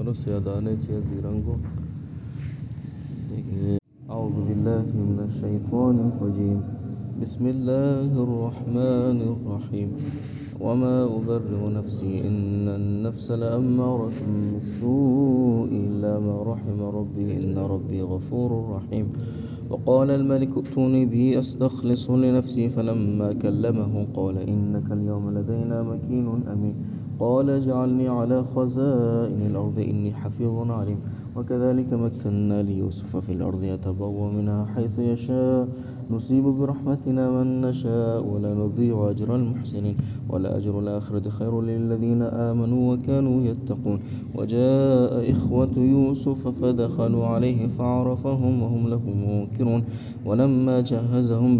terus ya dane cia zirango أعوذ بالله من الشيطان الرجيم بسم الله الرحمن الرحيم وما أبرئ نفسي إن النفس لأمارة بالسوء إلا ما رحم ربي إن ربي غفور رحيم وقال الملك ائتوني به أستخلصه لنفسي فلما كلمه قال إنك اليوم لدينا مكين أمين قال اجعلني على خزائن الأرض إني حفيظ عليم وكذلك مكنا ليوسف في الأرض يتبوأ منها حيث يشاء نصيب برحمتنا من نشاء ولا نضيع أجر المحسنين ولأجر الآخرة خير للذين آمنوا وكانوا يتقون وجاء إخوة يوسف فدخلوا عليه فعرفهم وهم له منكرون ولما جهزهم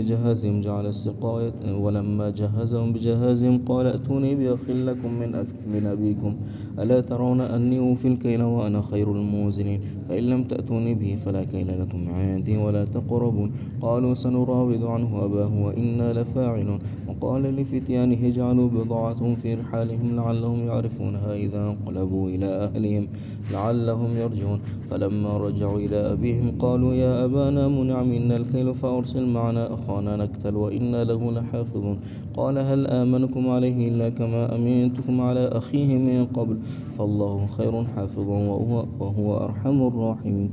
بجهازهم قال ائتوني بأخ لكم من أبيكم ألا ترون أني أوفي الكيل وأنا خير الموزنين فإن لم تأتوني به فلا كيل لكم عندي ولا تقربون قالوا سنراود عنه أباه وإنا لفاعلون وقال لفتيانه اجعلوا بضاعتهم في رحالهم لعلهم يعرفونها إذا انقلبوا إلى أهلهم لعلهم يرجعون فلما رجعوا إلى أبيهم قالوا يا أبانا منع منا الكيل فأرسل معنا أخانا نكتل وإنا له لحافظون قال هل آمنكم عليه إلا كما أمنتكم على أخيه من قبل فالله خير حافظا وهو أرحم الراحمين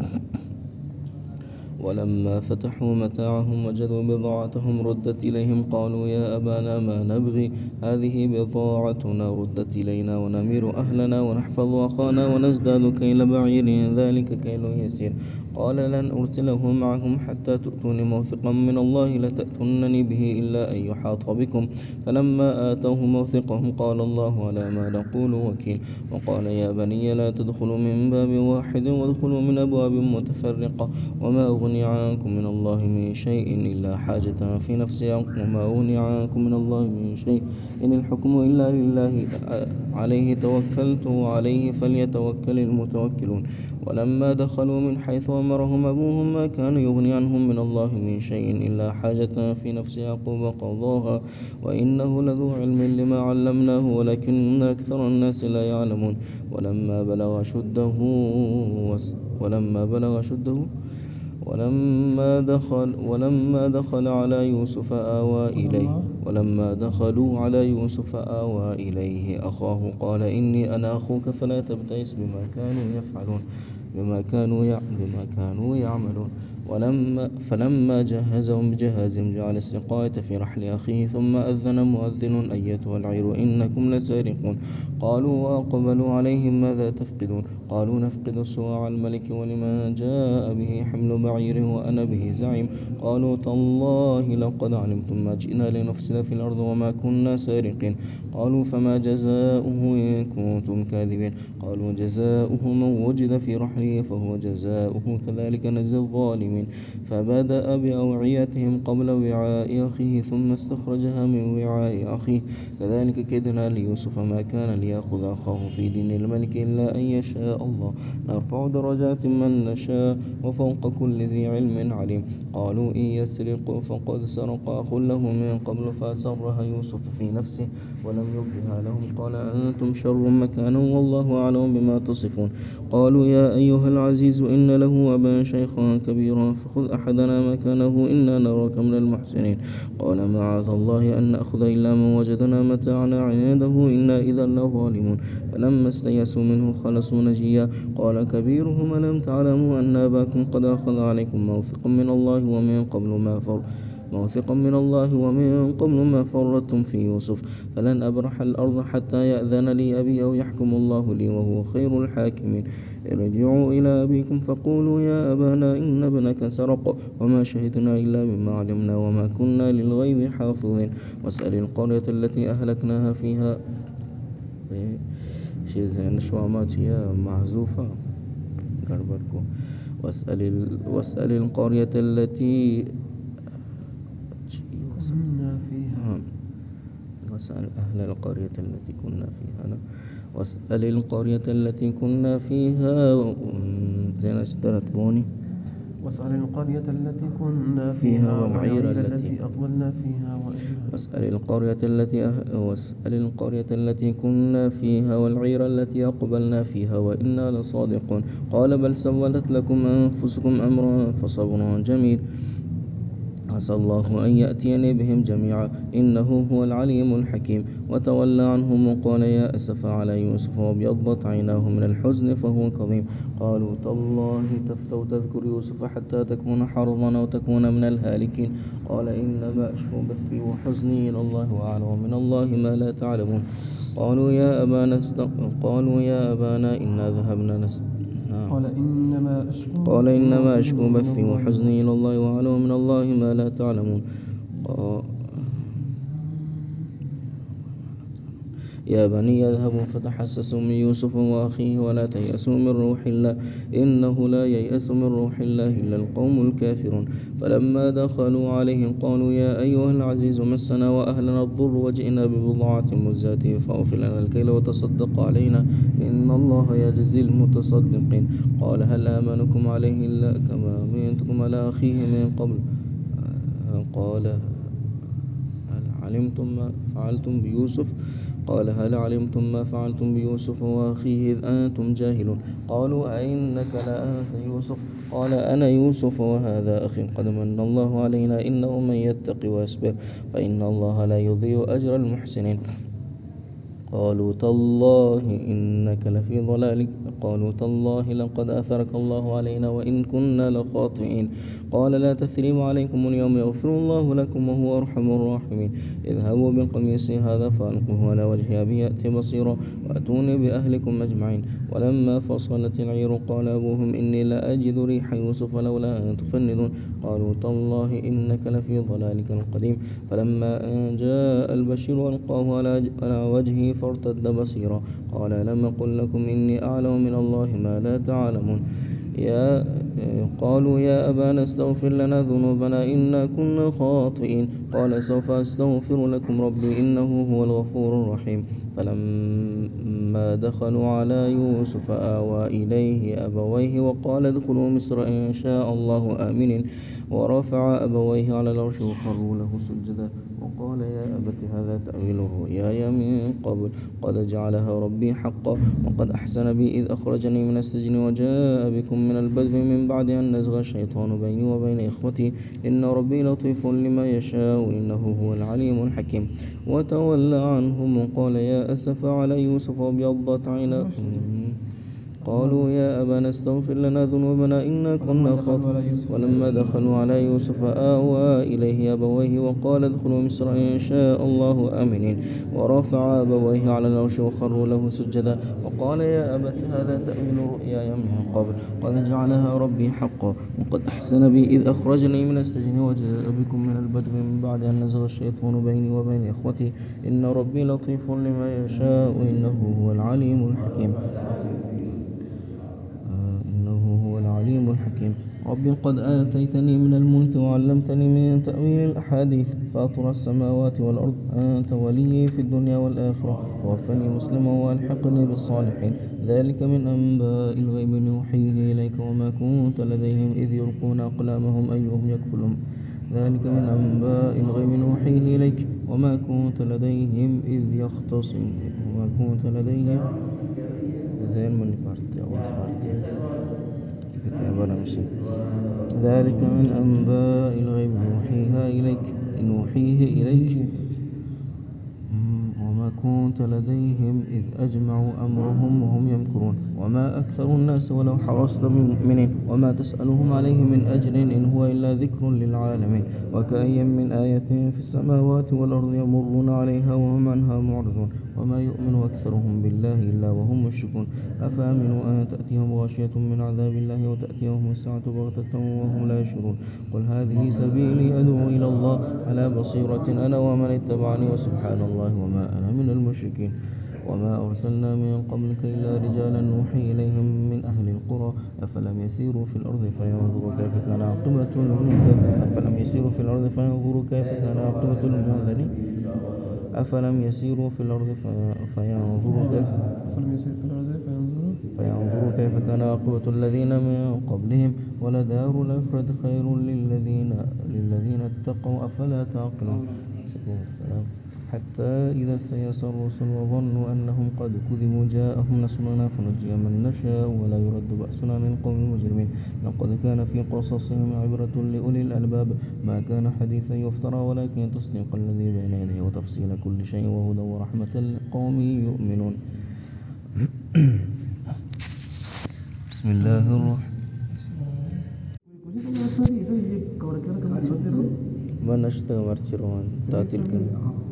ولما فتحوا متاعهم وجدوا بضاعتهم ردت إليهم قالوا يا أبانا ما نبغي هذه بضاعتنا ردت إلينا ونمير أهلنا ونحفظ أخانا ونزداد كيل بعير ذلك كيل يسير قال لن أرسله معكم حتى تؤتون موثقا من الله لتأتونني به إلا أن يحاط بكم فلما آتوه موثقهم قال الله على ما نقول وكيل وقال يا بني لا تدخلوا من باب واحد وادخلوا من أبواب متفرقة وما أغني عنكم من الله من شيء إلا حاجة في نفس يعقوب وما أغني عنكم من الله من شيء إن الحكم إلا لله عليه توكلت وعليه فليتوكل المتوكلون ولما دخلوا من حيث أمرهم أبوهم ما كان يغني عنهم من الله من شيء إلا حاجة في نفس يعقوب قضاها وإنه لذو علم لما علمناه ولكن أكثر الناس لا يعلمون ولما بلغ أشده ولما دخل على يوسف آوى إليه ولما دخلوا على يوسف آوى إليه أخاه قال إني أنا أخوك فلا تبتئس بما كانوا يعملون فلما جهزهم بجهازهم جعل السقاية في رحل أخيه ثم أذن مؤذن أيتها العير إنكم لسارقون قالوا وأقبلوا عليهم ماذا تفقدون قالوا نفقد صواع الملك ولمن جاء به حمل بعيره وأنا به زعيم قالوا تالله لقد علمتم ما جئنا لنفسد في الأرض وما كنا سارقين قالوا فما جزاؤه إن كنتم كاذبين قالوا جزاؤه من وجد في رحله فهو جزاؤه كذلك نجزي الظالمين فبدأ بأوعيتهم قبل وعاء أخيه ثم استخرجها من وعاء أخيه كذلك كدنا ليوسف ما كان ليأخذ أخاه في دين الملك إلا أن يشاء الله نرفع درجات من نشاء وفوق كل ذي علم عليم قالوا إن يسرق فقد سرق أخ له من قبل فأسرها يوسف في نفسه ولم يبدها لهم قال أنتم شر مكانا والله أعلم بما تصفون قالوا يا أيها العزيز إن له أبا شيخا كبيرا فخذ أحدنا مكانه إنا نراك من المحسنين قال معاذ الله أن نأخذ إلا من وجدنا متاعنا عنده إنا إذا لظالمون فلما استيأسوا منه خلصوا نجيا قال كبيرهم ألم تعلموا أن أباكم قد أخذ عليكم موثقا من الله ومن قبل ما فرطتم في يوسف فلن أبرح الأرض حتى يأذن لي أبي أو يحكم الله لي وهو خير الحاكمين ارجعوا إلى أبيكم فقولوا يا أبانا إن ابنك سرق وما شهدنا إلا بما علمنا وما كنا للغيب حافظين واسأل القرية التي أهلكناها فيها شيء زي نشوامات هي محذوفة واسأل القرية التي كنا فيها واسأل أهل القرية التي كنا فيها واسأل القرية التي كنا فيها زين اشترت بوني واسأل القرية التي كنا فيها والعير التي أقبلنا فيها واسأل القرية التي كنا فيها والعير التي أقبلنا فيها وإنا لصادقون. قال بل سولت لكم أنفسكم أمرا فصبر جميل عسى الله أن يأتيني بهم جميعا إنه هو العليم الحكيم. وتولى عنهم وقال يا أسف على يوسف وابيضت عيناه من الحزن فهو كظيم. قالوا تالله تفتأ تذكر يوسف حتى تكون حرضا أو تكون من الهالكين. قال إنما أشكو بثي وحزني إلى الله وأعلم من الله ما لا تعلمون. قالوا يا أبانا إنا ذهبنا قال إنما أشكو بثي وحزني إلى الله وأعلم من الله ما لا تعلمون. يا بني يذهبوا فتحسسوا من يوسف وأخيه ولا تيأسوا من روح الله إنه لا ييأس من روح الله إلا القوم الكافرون. فلما دخلوا عليه قالوا يا أيها العزيز مسنا وأهلنا الضر وجئنا ببضاعة مزجاة فأوف لنا الكيل وتصدق علينا إن الله يجزي المتصدقين. قال هل آمنكم عليه إلا كما أمنتكم على أخيه من قبل. قال هل علمتم ما فعلتم بيوسف وأخيه إذ أنتم جاهلون. قالوا أئنك لأنت يوسف قال أنا يوسف وهذا أخي قد من الله علينا إنه من يتق ويصبر فإن الله لا يضيع أجر المحسنين. قالوا تالله إنك لفي ضلالك قالوا تالله لقد أثرك الله علينا وإن كنا لخاطئين. قال لا تثريب عليكم اليوم يغفر الله لكم وهو أرحم الراحمين. اذهبوا بقميصي هذا فألقوه على وجه أبي يأتي بصيرا وأتوني بأهلكم أجمعين. ولما فصلت العير قال أبوهم إني لا أجد ريح يوسف لولا أن تفندون. قالوا تالله إنك لفي ضلالك القديم. فلما أن جاء البشير ألقاه على وجهه فارتد بصيرا قال لم أقل لكم إني أعلم من الله ما لا تعلمون. قالوا يا أبانا استغفر لنا ذنوبنا إنا كنا خاطئين. قال سوف أستغفر لكم ربي إنه هو الغفور الرحيم. فلما دخلوا على يوسف آوى إليه أبويه وقال ادخلوا مصر إن شاء الله آمنين. ورفع أبويه على العرش وخروا له سجدا وقال يا أبت هذا تأويل رؤياي من قبل قد جعلها ربي حقا وقد أحسن بي إذ أخرجني من السجن وجاء بكم من البدو من بعد أن نزغ الشيطان بيني وبين إخوتي إن ربي لطيف لما يشاء إنه هو العليم الحكيم. وتولى عنهم وقال يا أسف على يوسف وابيضت عيناه. قالوا يا أبانا استغفر لنا ذنوبنا إنا كنا خاطئين. ولما دخلوا على يوسف آوى إليه أبويه وقال ادخلوا مصر إن شاء الله آمنين. ورفع أبويه على العرش وخروا له سجدا وقال يا أبت هذا تأويل رؤياي من قبل قد جعلها ربي حقا وقد أحسن بي إذ أخرجني من السجن وجاء بكم من البدو من بعد أن نزغ الشيطان بيني وبين إخوتي إن ربي لطيف لما يشاء إنه هو العليم الحكيم. رب قد آتيتني من الملك وعلمتني من تأويل الأحاديث فاطر السماوات والأرض أنت ولي في الدنيا والآخرة توفني مسلما والحقني بالصالحين. ذلك من أنباء الغيب نوحيه إليك وما كنت لديهم إذ يلقون أقلامهم أيهم يكفلهم. ذلك من أنباء الغيب نوحيه إليك وما كنت لديهم إذ يختصمون وما كنت لديهم ذلك من أنباء الغيب نوحيه إليك وما كنت لديهم إذ أجمعوا أمرهم وهم يمكرون. وما أكثر الناس ولو حرصت بمؤمنين وما تسألهم عليه من أجر إن هو إلا ذكر للعالمين. وكأي من آية في السماوات والأرض يمرون عليها وهم عنها معرضون وما يؤمن أكثرهم بالله إلا وهم مشركون. أفأمنوا أن تأتيهم غاشية من عذاب الله وتأتيهم الساعة بغتة وهم لا يشعرون. قل هذه سبيلي أدعو إلى الله على بصيرة أنا ومن اتبعني وسبحان الله وما أنا من المشركين. وما أرسلنا من قبلك إلا رجالا نوحي إليهم من أهل القرى أفلم يسيروا في الأرض فينظروا كيف كان عاقبة المنذرين أفلم يسيروا في الأرض فينظروا كيف كان عاقبة المنذرين فينظروا كيف كان عاقبة الذين من قبلهم ولدار الآخرة خير للذين اتقوا أفلا تعقلون. السلام. حتى إذا استيأس الرسل وظنوا أنهم قد كذبوا جاءهم نصرنا فنجي من نشاء ولا يرد بأسنا عن القوم المجرمين. لقد كان في قصصهم عبرة لأولي الألباب ما كان حديثا يفترى ولكن تصديق الذي بين يديه وتفصيل كل شيء وهدى ورحمة لقوم يؤمنون. بسم الله الرحمن من اشتغل مرچروان تعطيل كن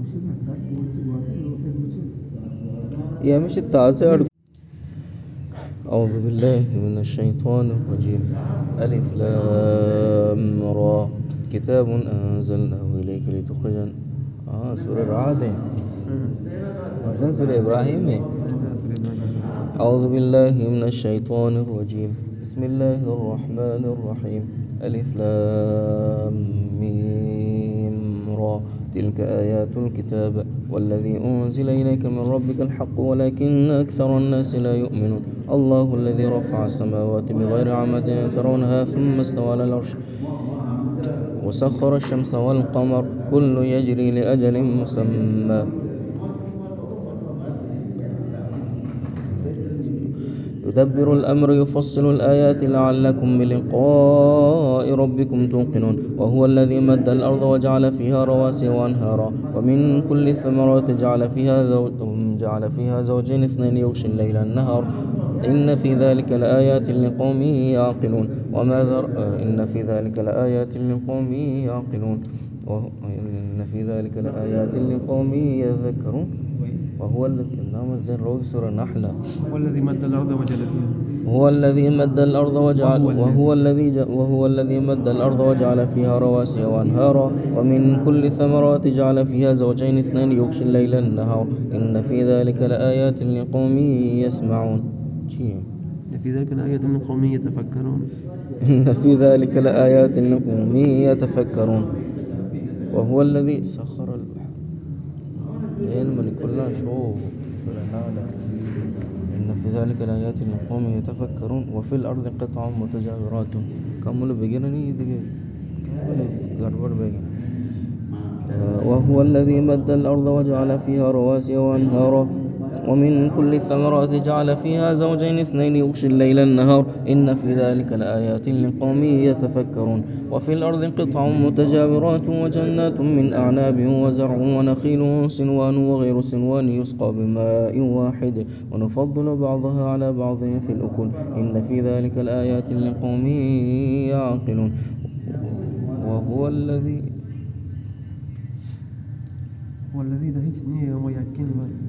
يا مش التعزع. أعوذ بالله من الشيطان الرجيم. ألف لام را كتاب أنزلناه إليك لتخرج سورة الرعد عشان سورة إبراهيم. أعوذ بالله من الشيطان الرجيم. بسم الله الرحمن الرحيم. ألف لام ميم را تلك آيات الكتاب والذي أنزل إليك من ربك الحق ولكن أكثر الناس لا يؤمنون. الله الذي رفع السماوات بغير عمد ترونها ثم استوى على العرش وسخر الشمس والقمر كل يجري لأجل مسمى يدبر الأمر يفصل الآيات لعلكم بلقاء ربكم توقنون. وهو الذي مد الأرض وجعل فيها رواسي وأنهارا ومن كل الثمرات جعل فيها زوجين اثنين يغشي الليل النهار إن في ذلك لآيات لقوم يعقلون. إن في ذلك لآيات لقوم يعقلون إن في ذلك لآيات لقوم يذكرون. وهو الذي سورة النحلة. هو الذي مد الأرض وجعل فيها وهو الذي مد الأرض وجعل فيها رواسي وأنهارا ومن كل الثمرات جعل فيها زوجين اثنين يغشي الليل النهار إن في ذلك لآيات لقوم يسمعون. إن في ذلك لآيات لقوم يتفكرون. إن في ذلك لآيات لقوم يتفكرون. وهو الذي سخر علم لكل شوف سلحانه إن في ذلك لآيات لقوم يتفكرون. وفي الأرض قطع متجاورات كمل بجنني وهو الذي مد الأرض وجعل فيها رواسي وأنهارا ومن كل الثمرات جعل فيها زوجين اثنين يغشي الليل النهار إن في ذلك لآيات لقوم يتفكرون. وفي الأرض قطع متجاورات وجنات من أعناب وزرع ونخيل صنوان وغير صنوان يسقى بماء واحد ونفضل بعضها على بعض في الأكل إن في ذلك لآيات لقوم يعقلون. وهو الذي دهيت نية وما يحكيني بس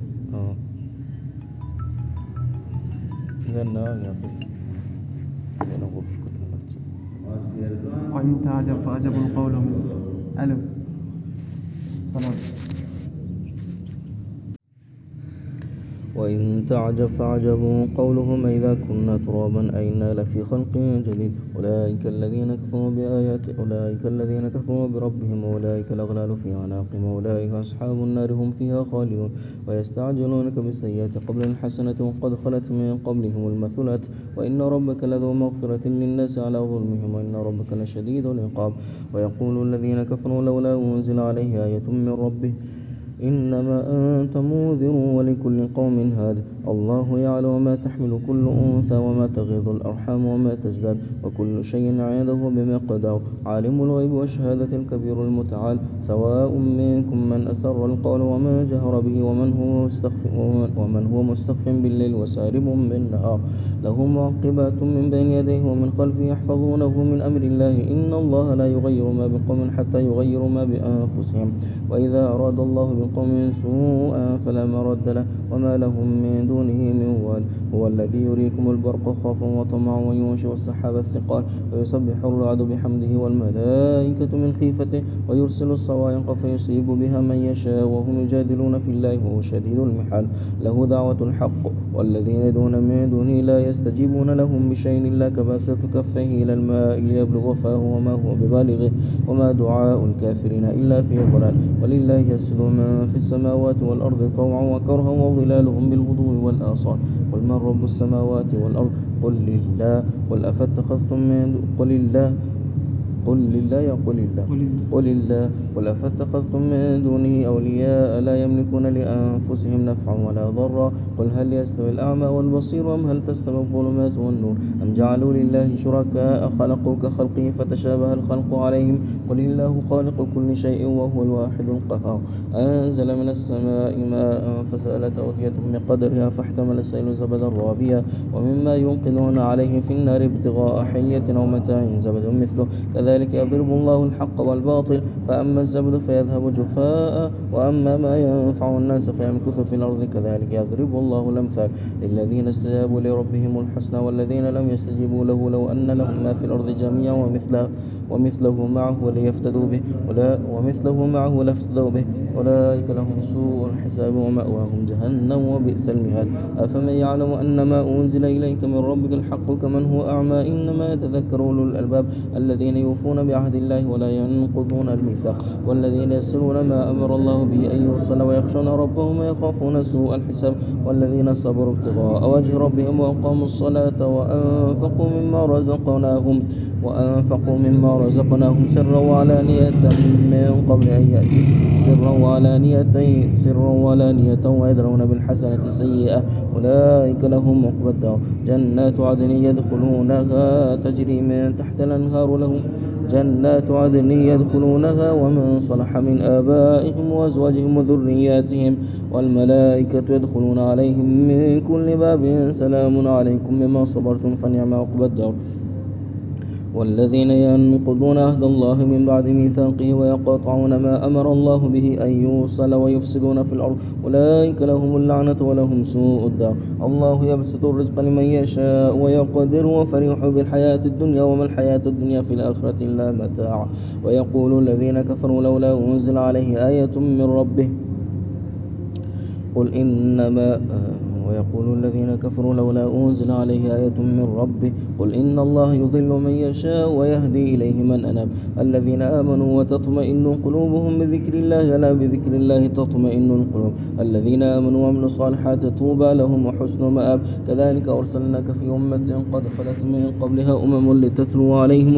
وإن تعجب فعجب قولهم ألف صلاة. وإن تعجب فعجب قولهم إذا كنا ترابا أئنا لفي خلق جديد أولئك الذين كفروا بربهم أولئك الأغلال في أعناقهم أولئك أصحاب النار هم فيها خالدون. ويستعجلونك بالسيئات قبل الحسنة وقد خلت من قبلهم المثلات وإن ربك لذو مغفرة للناس على ظلمهم وإن ربك لشديد العقاب. ويقول الذين كفروا لولا أنزل عليه آية من ربه إنما أنت منذر ولكل قوم هاد الله يعلم ما تحمل كل أنثى وما تغيض الأرحام وما تزداد وكل شيء عنده بمقدار. عالم الغيب والشهادة الكبير المتعال سواء منكم من أسر القول ومن جهر به ومن هو مستخف بالليل وسارب بالنهار له معقبات من بين يديه ومن خلفه يحفظونه من أمر الله إن الله لا يغير ما بقوم حتى يغيروا ما بأنفسهم وإذا أراد الله بقوم سوءا فلا مرد له وما لهم من دونه من وال. هو الذي يريكم البرق خوفا وطمعا وينشئ السحاب الثقال ويسبح الرعد بحمده والملائكة من خيفته ويرسل الصواعق فيصيب بها من يشاء وهم يجادلون في الله وهو شديد المحال. له دعوة الحق والذين يدعون من دونه لا يستجيبون لهم بشيء إلا كباسط كفيه إلى الماء ليبلغ فاه وما هو ببالغه وما دعاء الكافرين إلا في ضلال. ولله يسجد من من في السماوات والأرض طوعا وكرها وظلالهم بالغدو والآصال قل من رب السماوات والأرض قل لله قل أفاتخذتم من قل الله قل لله قل الله قل أفاتخذتم من دونه أولياء لا يملكون لأنفسهم نفعا ولا ضرا قل هل يستوي الأعمى والبصير أم هل تستوي الظلمات والنور أم جعلوا لله شركاء خلقوا كخلقه فتشابه الخلق عليهم قل الله خالق كل شيء وهو الواحد القهار أنزل من السماء ماء فسالت أودية بقدرها فاحتمل السيل زبدا رابيا ومما يوقدون عليه في النار ابتغاء حلية أو متاع زبد مثله كذلك يضرب الله الحق والباطل فأما الزبد فيذهب جفاء وأما ما ينفع الناس فيمكث في الأرض كذلك يضرب الله الأمثال للذين استجابوا لربهم الحسنى والذين لم يستجيبوا له لو أن لهم ما في الأرض جميعا ومثله معه لافتدوا به أولئك لهم سوء الحساب ومأواهم جهنم وبئس المهاد أفمن يعلم أن ما أنزل إليك من ربك الحق كمن هو أعمى إنما يتذكر أولو الألباب الذين يوفون بعهد الله ولا ينقضون الميثاق والذين يصلون ما أمر الله به أن يوصل ويخشون ربهم ويخافون سوء الحساب والذين صبروا ابتغاء وجه ربهم وأقاموا الصلاة وأنفقوا مما رزقناهم سرا وعلانية من قبل أن يأتي سرا وعلانية ويدرون بالحسنة السيئة أولئك لهم عقبى الدار جنات عدن يدخلونها تجري من تحت الأنهار لهم جنات عدن يدخلونها ومن صلح من آبائهم وأزواجهم وذرياتهم والملائكة يدخلون عليهم من كل باب سلام عليكم بما صبرتم فنعم عقبى الدار والذين ينقضون عهد الله من بعد ميثاقه ويقطعون ما أمر الله به أن يوصل ويفسدون في الأرض أولئك لهم اللعنة ولهم سوء الدار الله يبسط الرزق لمن يشاء ويقدر وفرحوا بالحياة الدنيا وما الحياة الدنيا في الآخرة إلا متاع ويقول الذين كفروا لولا أنزل عليه آية من ربه ويقول الذين كفروا لولا أنزل عليه آية من ربه قل إن الله يضل من يشاء ويهدي إليه من أناب الذين آمنوا وتطمئن قلوبهم بذكر الله لا بذكر الله تطمئن القلوب الذين آمنوا وعملوا الصالحات طوبى لهم وحسن مآب كذلك أرسلناك في أمة قد خلت من قبلها لتتلو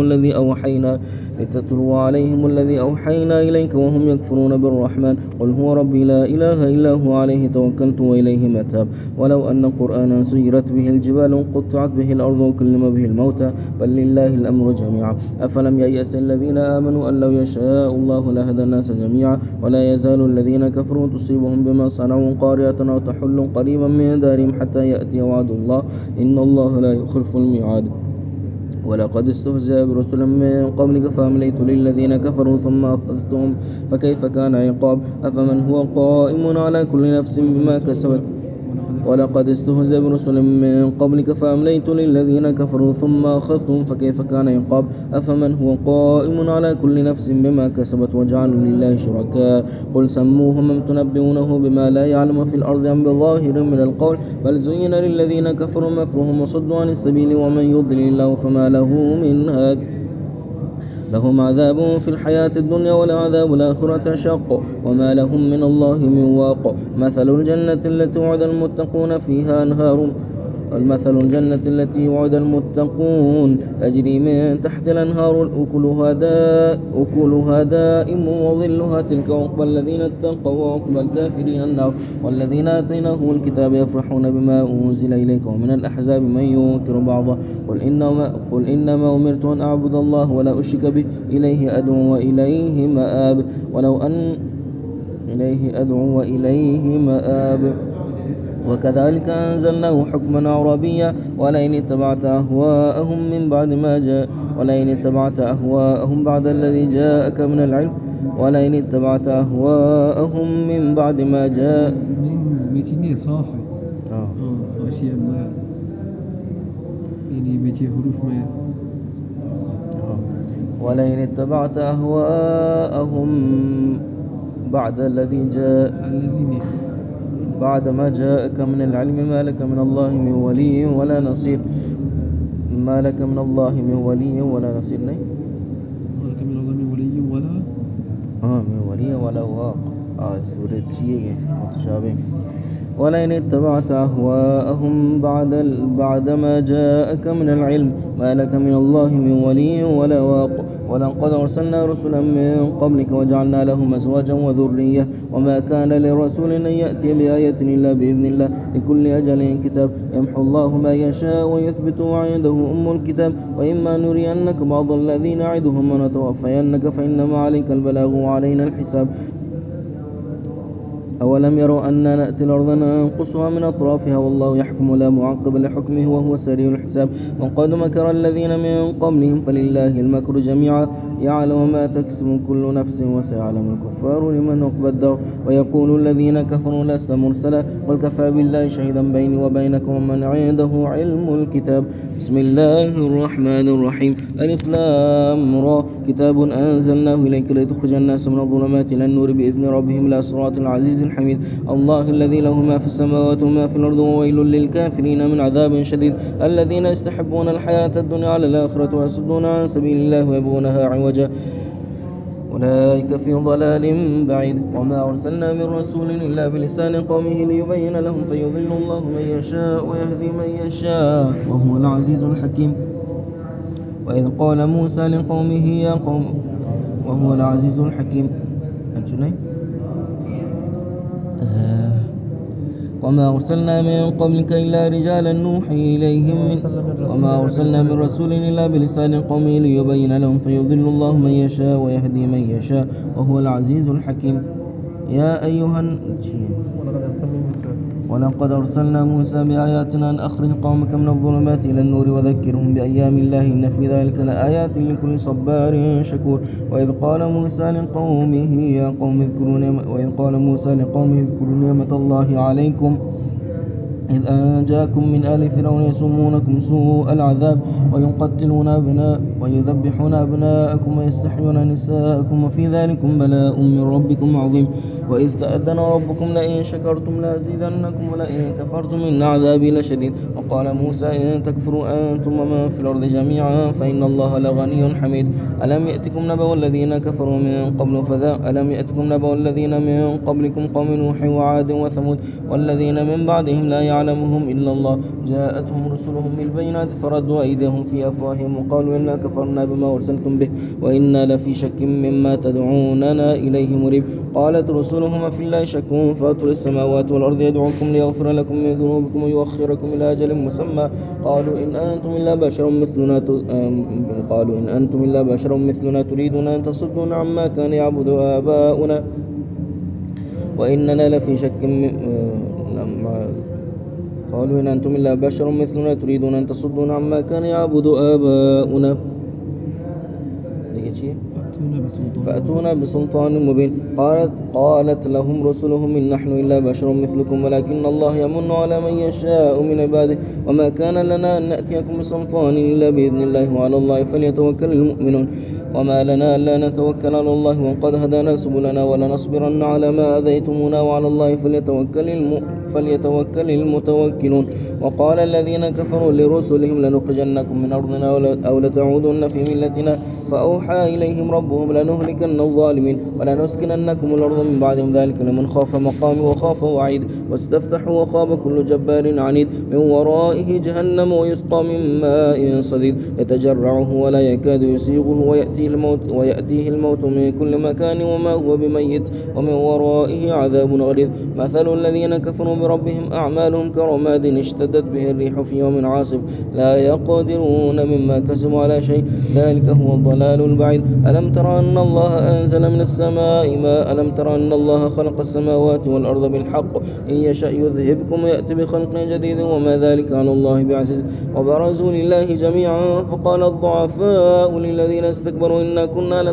عليهم الذي أوحينا إليك وهم يكفرون بالرحمن قل هو ربي لا إله إلا هو عليه توكلت وإليه متاب ولو أن قرآنا سيرت به الجبال قطعت به الأرض وكلم به الموتى بل لله الأمر جميعا أفلم ييأس الذين آمنوا أن لو يشاء الله لهدى الناس جميعا ولا يزال الذين كفروا تصيبهم بما صنعوا قارعة أو تحل قريبا من دارهم حتى يأتي وعد الله إن الله لا يخلف الميعاد ولقد استهزأ برسل من قبلك فأمليت للذين كفروا ثم أخذتهم فكيف كان عقاب أفمن هو قائم على كل نفس بما كسبت ولقد استهزأ برسل من قبلك فأمليت للذين كفروا ثم أخذتهم فكيف كان عقاب أفمن هو قائم على كل نفس بما كسبت وجعلوا لله شركاء قل سموهم أم تنبئونه بما لا يعلم في الأرض أم بظاهر من القول بل زين للذين كفروا مكرهم وصدوا عن السبيل ومن يضلل الله فما له من هاد لهم عذاب في الحياة الدنيا ولعذاب الآخرة أشق وما لهم من الله من واق مثل الجنة التي وعد المتقون فيها أنهار المثل الجنة التي وعد المتقون تجري من تحت الأنهار أكلها دائم وظلها تلك عقبى الذين اتقوا وعقبى الكافرين النار والذين آتيناهم الكتاب يفرحون بما أنزل إليك ومن الأحزاب من ينكر بعضه قل إنما أمرت أن أعبد الله ولا أشرك به إليه أدعو وإليه مآب وإليه مآب وكذلك أنزلناه حكما عربيا ولئن اتبعت أهواءهم بعد الذي جاءك من العلم ولئن اتبعت أهواءهم من بعد ما جاء من متني صافي أشياء ما يعني متي حروف ما ولئن اتبعت أهواءهم بعد الذي جاء بعد ما جاءك من العلم ما لك من الله من ولي ولا نصير ما لك من الله من ولي ولا نصير ما لك من الله من ولي ولا من ولي ولا واق سورة شيء متشابه. ولئن اتبعت أهواءهم بعد ما جاءك من العلم ما لك من الله من ولي ولا واق. ولقد أرسلنا رسلا من قبلك وجعلنا لهم أزواجا وذرية وما كان لرسول أن يأتي بآية إلا بإذن الله لكل أجل كتاب يمحو الله ما يشاء ويثبت وعنده أم الكتاب وإما نرينك بعض الذين نعدهم ونتوفينك فإنما عليك البلاغ وعلينا الحساب. أولم يروا أننا نأتي الأرض ننقصها من أطرافها والله يحكم لا معقب لحكمه وهو سريع الحساب. وقد مكر الذين من قبلهم فلله المكر جميعا يعلم ما تكسب كل نفس وسيعلم الكفار لمن عقبى الدار. ويقول الذين كفروا لست مرسلا قل كفى بالله شهيدا بيني وبينكم ومن عنده علم الكتاب. بسم الله الرحمن الرحيم. ألف لام را كتاب أنزلناه إليك لتخرج الناس من الظلمات إلى النور بإذن ربهم إلى صراط العزيز الحميد. الله الذي له ما في السماوات وما في الأرض وويل للكافرين من عذاب شديد. الذين يستحبون الحياة الدنيا على الآخرة ويصدون عن سبيل الله ويبغونها عوجا أولئك في ضلال بعيد. وما أرسلنا من رسول إلا بلسان قومه ليبين لهم فيضل الله من يشاء ويهدي من يشاء وهو العزيز الحكيم. وإذ قال موسى لقومه يا قوم وهو العزيز الحكيم. وما أرسلنا من قبلك إلا رجالا نوحي إليهم وما أرسلنا من رسول إلا بلسان قومه ليبين لهم فيضل الله من يشاء ويهدي من يشاء وهو العزيز الحكيم. يا أيها ولقد أرسلنا موسى بآياتنا أن أخرج قومك من الظلمات إلى النور وذكرهم بأيام الله إن في ذلك لآيات لكل صبار شكور. وإذ قال موسى لقومه يا قوم اذكروا نعمة الله عليكم إذ أنجاكم من آل فرعون يسومونكم سوء العذاب ويذبحون أبناءكم ويستحيون نساءكم وفي ذلكم بلاء من ربكم عظيم. وإذ تأذن ربكم لئن شكرتم لأزيدنكم ولئن كفرتم إن عذابي لشديد. وقال موسى إن تكفروا أنتم ومن في الأرض جميعا فإن الله لغني حميد. ألم يأتكم نبأ الذين كفروا من قبل ألم يأتكم نبأ الذين من قبلكم قوم نوح وعاد وثمود والذين من بعدهم لا يعلمهم إلا الله جاءتهم رسلهم بالبينات فردوا أيديهم في أفواههم وقالوا إنا كفرنا بما أرسلتم به وإنا لفي شك مما تدعوننا إليه مريب. قالت رسلهم في الله شك فاطر السماوات والأرض يدعوكم ليغفر لكم من ذنوبكم ويؤخركم إلى أجل مسمى قالوا إن أنتم إلا بشر مثلنا تريدون أن تصدونا عما كان يعبد آباؤنا وإننا لفي شك قالوا إن أنتم إلا بشر مثلنا تريدون أن تصدونا عما كان يعبد آباؤنا فأتونا بسلطان مبين. قالت لهم رسلهم إن نحن إلا بشر مثلكم ولكن الله يمن على من يشاء من عباده وما كان لنا أن نأتيكم بسلطان إلا بإذن الله وعلى الله فليتوكل المؤمنون. وما لنا ألا نتوكل على الله وقد هدانا سبلنا ولنصبرن على ما أذيتمونا وعلى الله فليتوكل المتوكلون. وقال الذين كفروا لرسلهم لنخرجنكم من أرضنا أو لتعودن في ملتنا فأوحى إليهم ربهم لنهلكن الظالمين ولنسكننكم الأرض من بعدهم ذلك لمن خاف مقامي وخاف وعيد. واستفتحوا وخاب كل جبار عنيد من ورائه جهنم ويسقى من ماء صديد يتجرعه ولا يكاد يسيغه ويأتيه الموت من كل مكان وما هو بميت ومن ورائه عذاب غليظ. مثل الذين كفروا بربهم أعمالهم كرماد اشتدت به الريح في يوم عاصف لا يقدرون مما كسبوا على شيء ذلك هو الضلال البعيد. ألم تر أن الله أنزل من السماء ماء ألم تر أن الله خلق السماوات والأرض بالحق إن يشأ يذهبكم ويأتي بخلق جديد وما ذلك على الله بعزيز. وبرزوا لله جميعا فقال الضعفاء للذين استكبروا إنا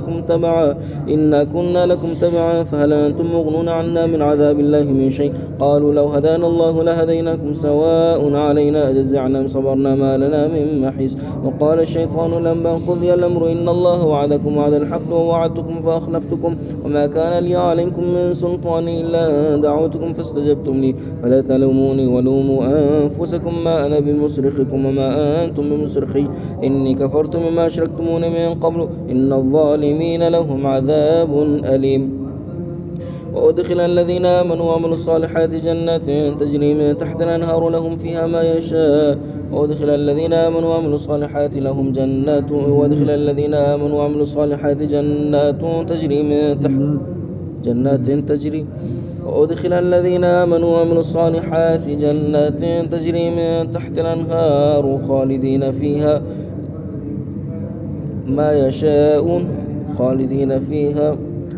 كنا لكم تبعا فهل أنتم مغنون عنا من عذاب الله من شيء قالوا لو هدانا الله لهديناكم سواء علينا أجزعنا أم صبرنا ما لنا من محيص. وقال الشيطان لما قضي الأمر إن الله وعدكم وعد الحق ووعدتكم فأخلفتكم وما كان لي عليكم من سلطان إلا أن دعوتكم فاستجبتم لي فلا تلوموني ولوموا أنفسكم ما أنا بمصرخكم وما أنتم بمصرخي إني كفرت مما أشركتمون من قبل إن الظالمين لهم عذاب أليم. وأدخل الذين آمنوا وعملوا الصالحات جنات تجري من تحت الأنهار لهم فيها ما يشاء وأدخل الذين آمنوا وعملوا الصالحات لهم جنات وأدخل الذين آمنوا وعملوا الصالحات جنات تجري من تحت وأدخل الذين آمنوا وعملوا الصالحات جنات تجري من تحت الأنهار خالدين فيها ما يشاءون خالدين فيها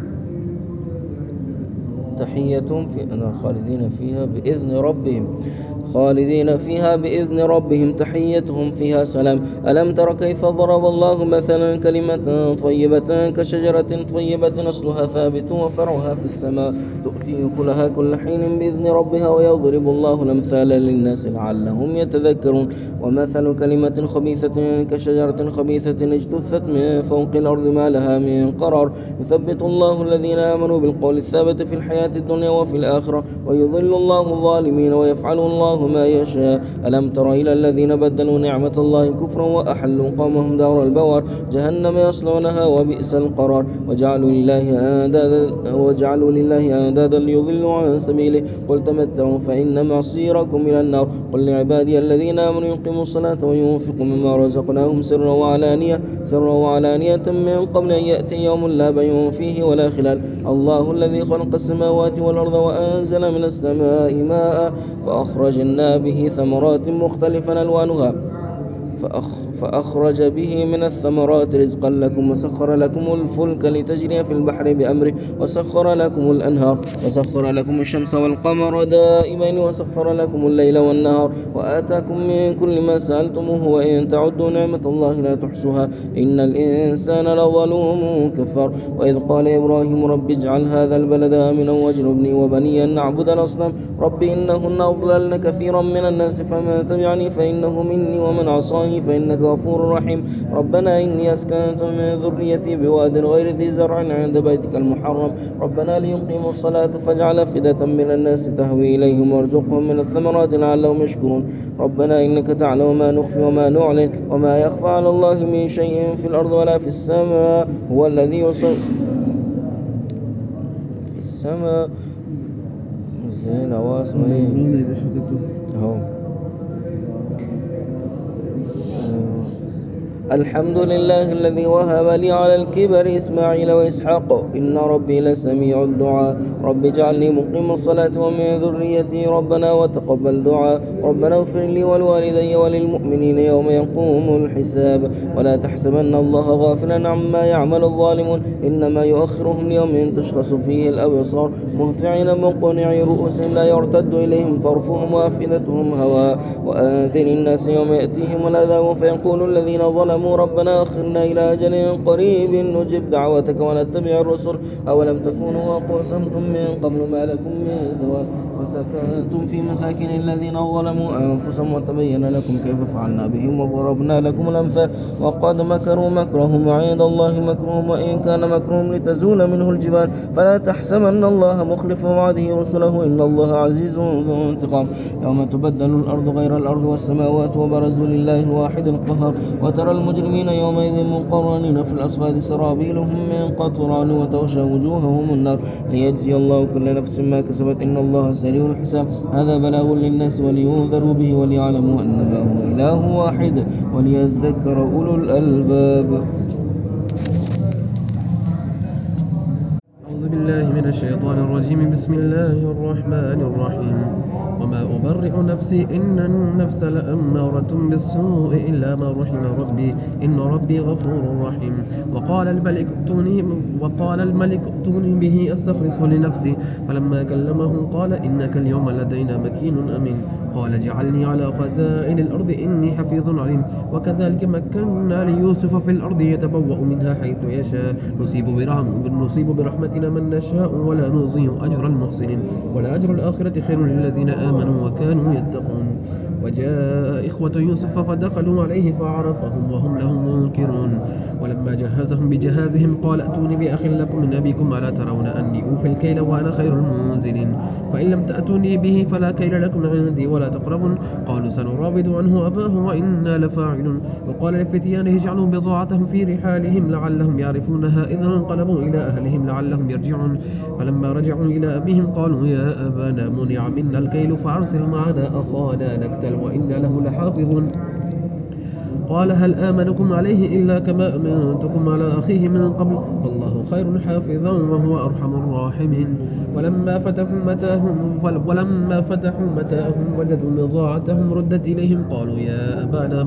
بإذن ربهم تحيتهم فيها سلام. ألم تر كيف ضرب الله مثلا كلمة طيبة كشجرة طيبة أصلها ثابت وفرعها في السماء تؤتي أكلها كل حين بإذن ربها ويضرب الله الأمثال للناس لعلهم يتذكرون. ومثل كلمة خبيثة كشجرة خبيثة اجتثت من فوق الأرض ما لها من قرار يثبت الله الذين آمنوا بالقول الثابت في الحياة الدنيا وفي الآخرة ويضل الله الظالمين ويفعل الله ما يشاء. ألم تر إلى الذين بدلوا نعمة الله كفرا وأحلوا قومهم دار البوار جهنم يصلونها وبئس القرار وجعلوا لله أندادا ليضلوا عن سبيله قل تمتعوا فإن مصيركم إلى النار. قل لعبادي الذين آمنوا يقيموا الصلاة وينفقوا مما رزقناهم سرا وعلانية من قبل أن يأتي يوم لا بيع فيه ولا خلال. الله الذي خلق السماوات والأرض وأنزل من السماء ماء فأخرجنا به ثمرات مختلفا ألوانها فأخرج به من الثمرات رزقا لكم وسخر لكم الفلك لتجري في البحر بأمره وسخر لكم الأنهار وسخر لكم الشمس والقمر دائبين وسخر لكم الليل والنهار وآتاكم من كل ما سألتموه وإن تعدوا نعمة الله لا تحصوها إن الإنسان لظلوم كفار. وإذ قال إبراهيم رب اجعل هذا البلد آمنا واجنبني وبني أن نعبد الأصنام رب إنهن أضللن كثيرا من الناس فمن تبعني فإنه مني ومن عصاني فإنك غفور رحيم. ربنا إني أسكنت من ذريتي بواد غير ذي زرع عند بيتك المحرم ربنا ليقيموا الصلاة فاجعل أفئدة من الناس تهوي إليهم وارزقهم من الثمرات لعلهم يشكرون. ربنا إنك تعلم ما نخفي وما نعلن وما يخفى على الله من شيء في الأرض ولا في السماء هو الذي يصور في السماء زين واسمه الحمد لله الذي وهب لي على الكبر إسماعيل وإسحاق إن ربي لسميع الدعاء رب اجعلني مقيم الصلاة ومن ذريتي ربنا وتقبل دعاء ربنا اغفر لي ولوالدي وللمؤمنين يوم يقوم الحساب ولا تحسبن الله غافلا عما يعمل الظالمون إنما يؤخرهم ليوم تشخص فيه الأبصار مهطعين مقنعي رؤوسهم لا يرتد إليهم طرفهم وأفئدتهم هواء وأنذر الناس يوم يأتيهم العذاب فيقول الذين ظلموا ربنا أخرنا إلى أجل قريب نجب دعوتك ونتبع الرسل أولم تكونوا أقسمتم من قبل ما لكم من زوال وسكنتم في مساكن الذين ظلموا أنفسهم وتبين لكم كيف فعلنا بهم وضربنا لكم الأمثال وقد مكروا مكرهم وعند الله مكرهم وإن كان مكرهم لتزول منه الجبال فلا تحسبن الله مخلف وعده رسله إن الله عزيز ذو انتقام. يوم تبدل الأرض غير الأرض والسماوات وبرزوا لله الواحد القهار وترى المجرمين يومئذ مقرنين في الأصفاد سرابيلهم من قطران وتغشى وجوههم النار ليجزي الله كل نفس ما كسبت إن الله سريع الحساب. هذا بلاغ للناس ولينذروا به وليعلموا أنما هو إله واحد وليذكر أولو الألباب. أعوذ بالله من الشيطان الرجيم بسم الله الرحمن الرحيم وما أبرئ نفسي إن النفس لأمارة بالسوء إلا ما رحم ربي إن ربي غفور رحيم. وقال الملك ائتوني به أستخلصه لنفسي فلما كلمه قال إنك اليوم لدينا مكين أمين قال اجعلني على خزائن الأرض إني حفيظ عليم. وكذلك مكنا ليوسف في الأرض يتبوأ منها حيث يشاء نصيب برحمتنا من نشاء ولا نضيع أجر المحسنين ولأجر الآخرة خير للذين آمنوا وكانوا يتقون. وجاء إخوة يوسف فدخلوا عليه فعرفهم وهم له منكرون ولما جهزهم بجهازهم قال ائتوني بأخ لكم من أبيكم ألا ترون أني أوفي الكيل وأنا خير المنزلين فإن لم تأتوني به فلا كيل لكم عندي ولا تقربون قالوا سنراود عنه أباه وإنا لفاعلون وقال لفتيانه اجعلوا بضاعتهم في رحالهم لعلهم يعرفونها إذا انقلبوا إلى أهلهم لعلهم يرجعون فلما رجعوا إلى أبيهم قالوا يا أبانا منع منا الكيل فأرسل معنا أخانا نكتل وإنا له لحافظون قال هل آمنكم عليه إلا كما أمنتكم على أخيه من قبل فالله خير حافظا وهو أرحم الراحمين ولما فتحوا متاعهم وجدوا بضاعتهم ردت إليهم قالوا يا أبانا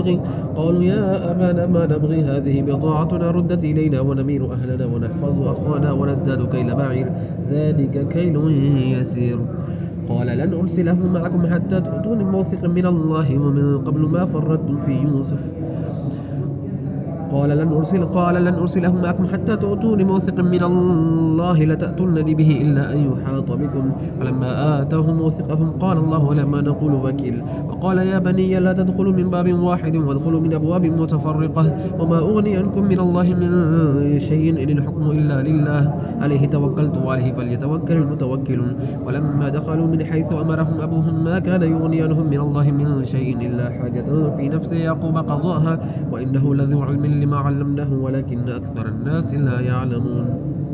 ما نبغي هذه بضاعتنا ردت إلينا ونمير أهلنا ونحفظ أخانا ونزداد كيل بعير ذلك كيل يسير قال لن أرسله معكم حتى تؤتون موثقا من الله ومن قبل ما فرطتم في يوسف قال لن أرسله معكم حتى تؤتوني موثقا من الله لتأتونني به إلا أن يحاط بكم فلما آتاهم موثقهم قال الله لما نقول وكيل وقال يا بني لا تدخلوا من باب واحد وادخلوا من أبواب متفرقة وما أغني عنكم من الله من شيء إن الحكم إلا لله عليه توكلت وعليه فليتوكل المتوكلون ولما دخلوا من حيث أمرهم أبوهم ما كان يغني عنهم من الله من شيء إلا حاجة في نفس يعقوب قضاها وإنه لذو علم لما علمناه ولكن أكثر الناس لا يعلمون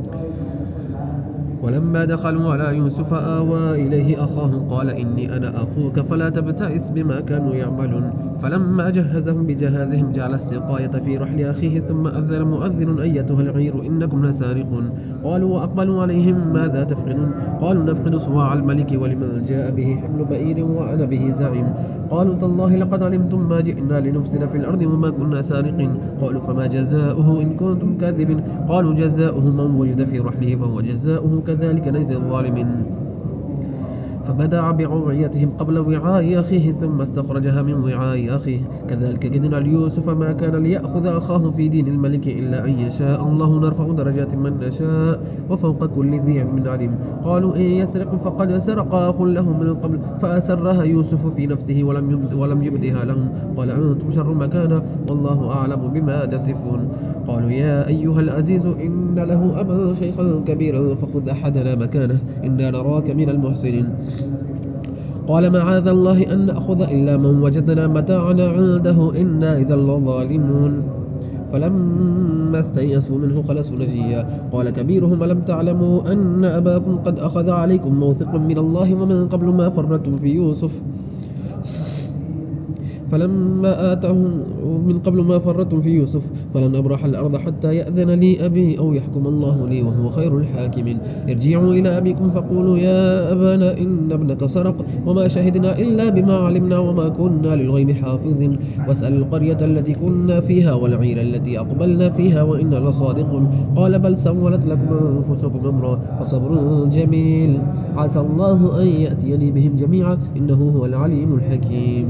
ولما دخلوا على يوسف آوى إليه أخاه قال إني أنا أخوك فلا تبتئس بما كانوا يعملون فلما جهزهم بجهازهم جعل السقاية في رحل أخيه ثم أذن مؤذن أيتها العير إنكم لسارقون قالوا وأقبلوا عليهم ماذا تفقدون قالوا نفقد صواع الملك ولمن جاء به حمل بئير وأنا به زعيم قالوا تالله لقد علمتم ما جئنا لنفسد في الأرض وما كنا سارقين قالوا فما جزاؤه إن كنتم كاذبين قالوا جزاؤه من وجد في رحله فهو جزاؤه كذلك نجزي الظالمين فبدأ بأوعيتهم قبل وعاء أخيه ثم استخرجها من وعاء أخيه كذلك كدنا ليوسف ما كان ليأخذ أخاه في دين الملك إلا أن يشاء الله نرفع درجات من نشاء وفوق كل ذي علم عليم قالوا إن يسرق فقد سرق أخ له من قبل فأسرها يوسف في نفسه ولم يبدها لهم قال أنتم شر مكانا والله أعلم بما تصفون قالوا يا أيها العزيز إن له أبا شيخا كبيرا فخذ أحدنا مكانه إنا نراك من المحسنين قال معاذ الله أن نأخذ إلا من وجدنا متاعنا عنده إنا إذا لظالمون فلما استيئسوا منه خلصوا نجيا قال كبيرهم ألم تعلموا أن أباكم قد أخذ عليكم موثقا من الله ومن قبل ما فرطتم في يوسف فلما آتاهم من قبل ما فرطتم في يوسف فلن أبرح الأرض حتى يأذن لي أبي أو يحكم الله لي وهو خير الحاكمين ارجعوا إلى أبيكم فقولوا يا أبانا إن ابنك سرق وما شهدنا إلا بما علمنا وما كنا للغيب حافظين واسأل القرية التي كنا فيها والعير التي أقبلنا فيها وإنا لصادقون قال بل سولت لكم أنفسكم أمرا فصبر جميل عسى الله أن يأتيني بهم جميعا إنه هو العليم الحكيم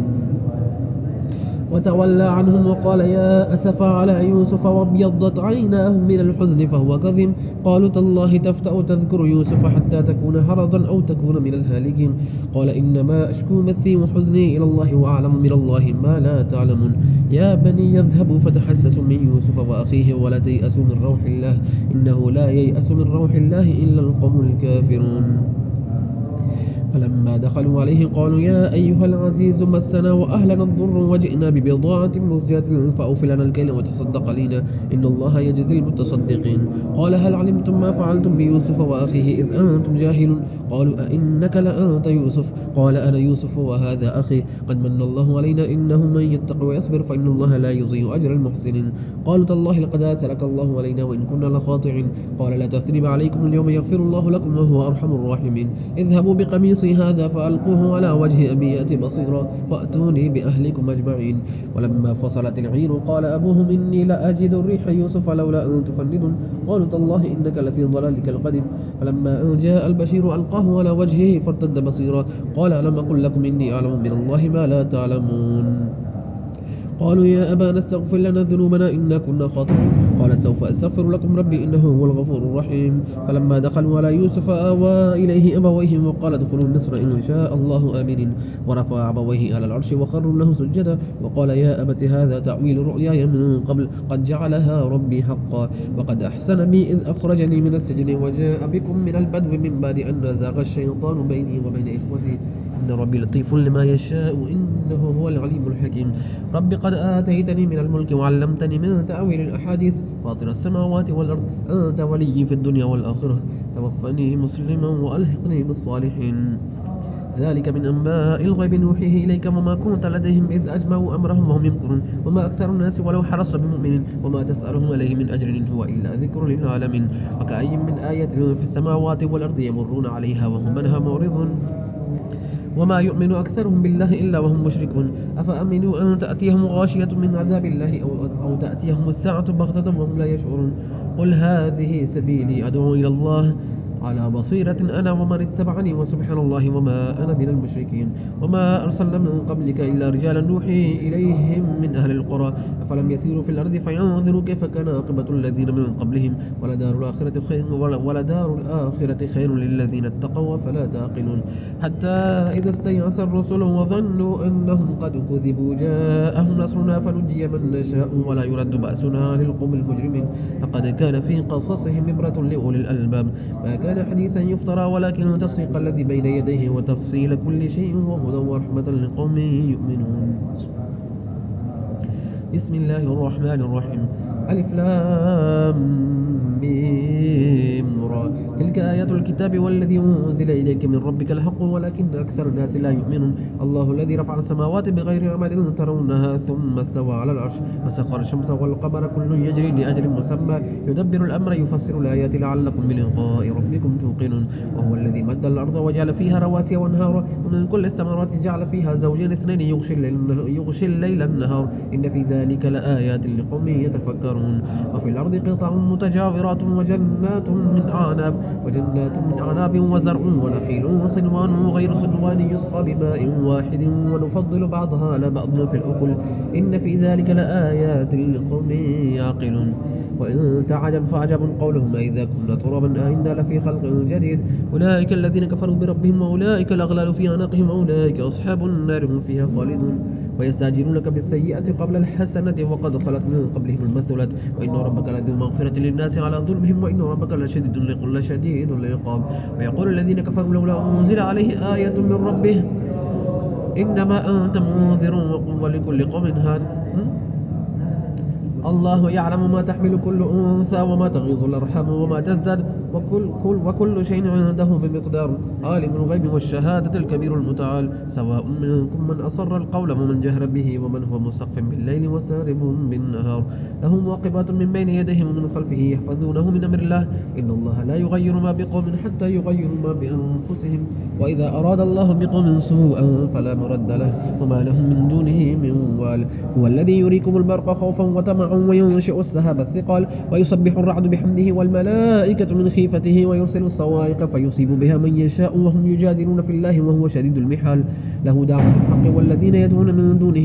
وتولى عنهم وقال يا أسفا على يوسف وابيضت عيناه من الحزن فهو كظيم قالوا تالله تفتأ تذكر يوسف حتى تكون هرضا أو تكون من الهالكين قال إنما أشكو بثي وحزني إلى الله وأعلم من الله ما لا تعلمون يا بني يذهبوا فتحسسوا من يوسف وأخيه ولا تيأسوا من روح الله إنه لا ييأس من روح الله إلا القوم الكافرون فلما دخلوا عليه قالوا يا أيها العزيز مسنا وأهلنا الضر وجئنا ببضاعة مزجاة فأوف لنا الكيل وتصدق علينا إن الله يجزي المتصدقين قال هل علمتم ما فعلتم بيوسف وأخيه إذ أنتم جاهلون قالوا أئنك لأنت يوسف قال أنا يوسف وهذا أخي قد من الله علينا إنه من يتق ويصبر فإن الله لا يضيع أجر المحسنين قالوا تالله لقد آثرك الله علينا وإن كنا لخاطئين قال لا تثريب عليكم اليوم يغفر الله لكم وهو أرحم الراحمين اذهبوا بقميصي هذا فألقوه على وجه أبي يأتي بصيرا وأتوني بأهلكم أجمعين ولما فصلت العير قال أبوهم إني لأجد الريح يوسف لولا أن تفندون قالوا تالله إنك لفي ضلالك القديم فلما أن جاء البشير ألقاه على وجهه فارتد بصيرا قال ألم أقل لكم إني أعلم من الله ما لا تعلمون قالوا يا أبانا استغفر لنا ذنوبنا إنا كنا خاطئين قال سوف أستغفر لكم ربي إنه هو الغفور الرحيم فلما دخلوا على يوسف آوى إليه أبويه وقال ادخلوا مصر إن شاء الله آمنين ورفع أبويه على العرش وخروا له سجدا وقال يا أبت هذا تأويل رؤياي من قبل قد جعلها ربي حقا وقد أحسن بي إذ أخرجني من السجن وجاء بكم من البدو من بعد أن زاغ الشيطان بيني وبين إخوتي إن ربي لطيف لما يشاء إنه هو العليم الحكيم رب قد آتيتني من الملك وعلمتني من تأويل الأحاديث فاطر السماوات والأرض أنت ولي في الدنيا والآخرة توفني مسلما وألحقني بالصالحين ذلك من أنباء الغيب نوحيه إليك وما كنت لديهم إذ أجمعوا أمرهم وهم يمكرون وما أكثر الناس ولو حرصت بمؤمن وما تسألهم عليه من أجر إن هو إلا ذكر للعالمين وكأي من آية في السماوات والأرض يمرون عليها وهم منها معرضون وما يؤمن أكثرهم بالله إلا وهم مشركون أفأمنوا أن تأتيهم غاشية من عذاب الله أو تأتيهم الساعة بغتة وهم لا يشعرون قل هذه سبيلي أدعو إلى الله على بصيرة أنا ومن اتبعني وسبحان الله وما أنا من المشركين وما أرسلنا من قبلك إلا رجالا نوحي إليهم من أهل القرى أفلم يسيروا في الأرض فينظروا كيف كان عاقبة الذين من قبلهم ولدار الآخرة خير للذين اتقوا فلا تعقلون حتى إذا استيأس الرسل وظنوا أنهم قد كذبوا جاءهم نصرنا فنجي من نشاء ولا يرد بأسنا عن القوم المجرمين لقد كان في قصصهم عبرة لأولي الألباب ما كان حديثا يفترى ولكن تصديق الذي بين يديه وتفصيل كل شيء وهدى ورحمة لقوم يؤمنون بسم الله الرحمن الرحيم ألف لام ميم را تلك آيات الكتاب والذي أنزل إليك من ربك الحق ولكن أكثر الناس لا يؤمنون الله الذي رفع السماوات بغير عمد ترونها ثم استوى على العرش وسخر الشمس والقمر كل يجري لأجل مسمى يدبر الأمر يفسر الآيات لعلكم بلقاء ربكم توقنون وهو الذي مد الأرض وجعل فيها رواسي وأنهارا ومن كل الثمرات جعل فيها زوجين اثنين يغشي الليل النهار إن في ذلك لآيات لقوم يتفكرون وفي الأرض قطع متجاورات وجنات من أعناب وزرع ونخيل وصنوان وغير صنوان يسقى بماء واحد ونفضل بعضها على بعض في الأكل إن في ذلك لآيات لقوم يعقلون وإن تعجب فعجب قولهم إذا كنا ترابا أئنا لفي خلق جديد أولئك الذين كفروا بربهم وأولئك الأغلال في أعناقهم أولئك أصحاب النار هم فيها خالدون ويستعجلونك بالسيئة قبل الحسنة وقد خلت من قبلهم المثلات وإن ربك لذو مغفرة للناس على ظلمهم وإن ربك لشديد العقاب ويقول الذين كفروا لولا أنزل عليه آية من ربه إنما أنت منذر ولكل قوم هاد الله يعلم ما تحمل كل أنثى وما تغيظ الأرحام وما تزداد وكل شيء عنده بمقدار عالم الغيب والشهادة الكبير المتعال سواء منكم من أصر القول ومن جهر به ومن هو مستخف بالليل وسارب بالنهار له معقبات من بين يديه ومن خلفه يحفظونه من أمر الله إن الله لا يغير ما بقوم حتى يغيروا ما بأنفسهم وإذا أراد الله بقوم سوءا فلا مرد له وما لهم من دونه من وال هو الذي يريكم البرق خوفا وطمعا وينشئ السحاب الثقال ويسبح الرعد بحمده والملائكة من خيفته ويرسل الصواعق فيصيب بها من يشاء وهم يجادلون في الله وهو شديد المحال له دعوة الحق والذين يدعون من دونه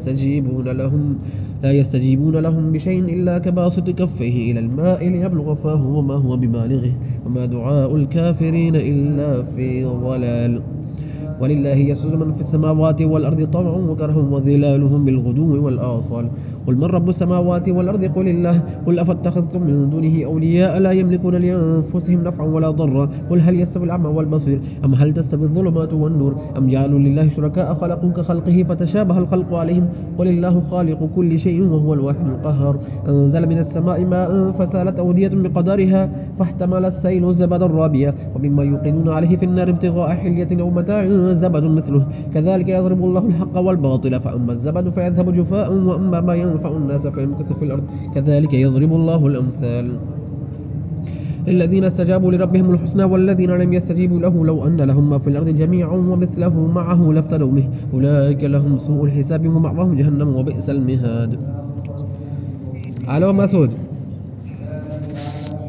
لا يستجيبون لهم بشيء إلا كباسط كفيه إلى الماء ليبلغ فاه وما هو ببالغه وما دعاء الكافرين إلا في ضلال ولله يسجد من في السماوات والأرض طوعا وكرها وظلالهم بالغدو والآصال قل من رب السماوات والأرض قل الله قل أفاتخذتم من دونه أولياء لا يملكون لأنفسهم نفعا ولا ضرا قل هل يستوي الأعمى والبصير أم هل تستوي الظلمات والنور أم جعلوا لله شركاء خلقوا كخلقه فتشابه الخلق عليهم قل الله خالق كل شيء وهو الواحد القهار أنزل من السماء ماء فسالت أودية بقدرها فاحتمل السيل زبدا رابيا ومما يوقدون عليه في النار ابتغاء حلية أو متاع زبد مثله كذلك يضرب الله الحق والباطل فأما الزبد فيذهب جفاء وأما ما ينفع الناس فيمكث في الأرض كذلك يضرب الله الأمثال الذين استجابوا لربهم الحسنى والذين لم يستجيبوا له لو أن لهم ما في الأرض جميعا ومثله معه لافتدوا به أولئك لهم سوء الحساب ومأواهم جهنم وبئس المهاد. ألو مسعود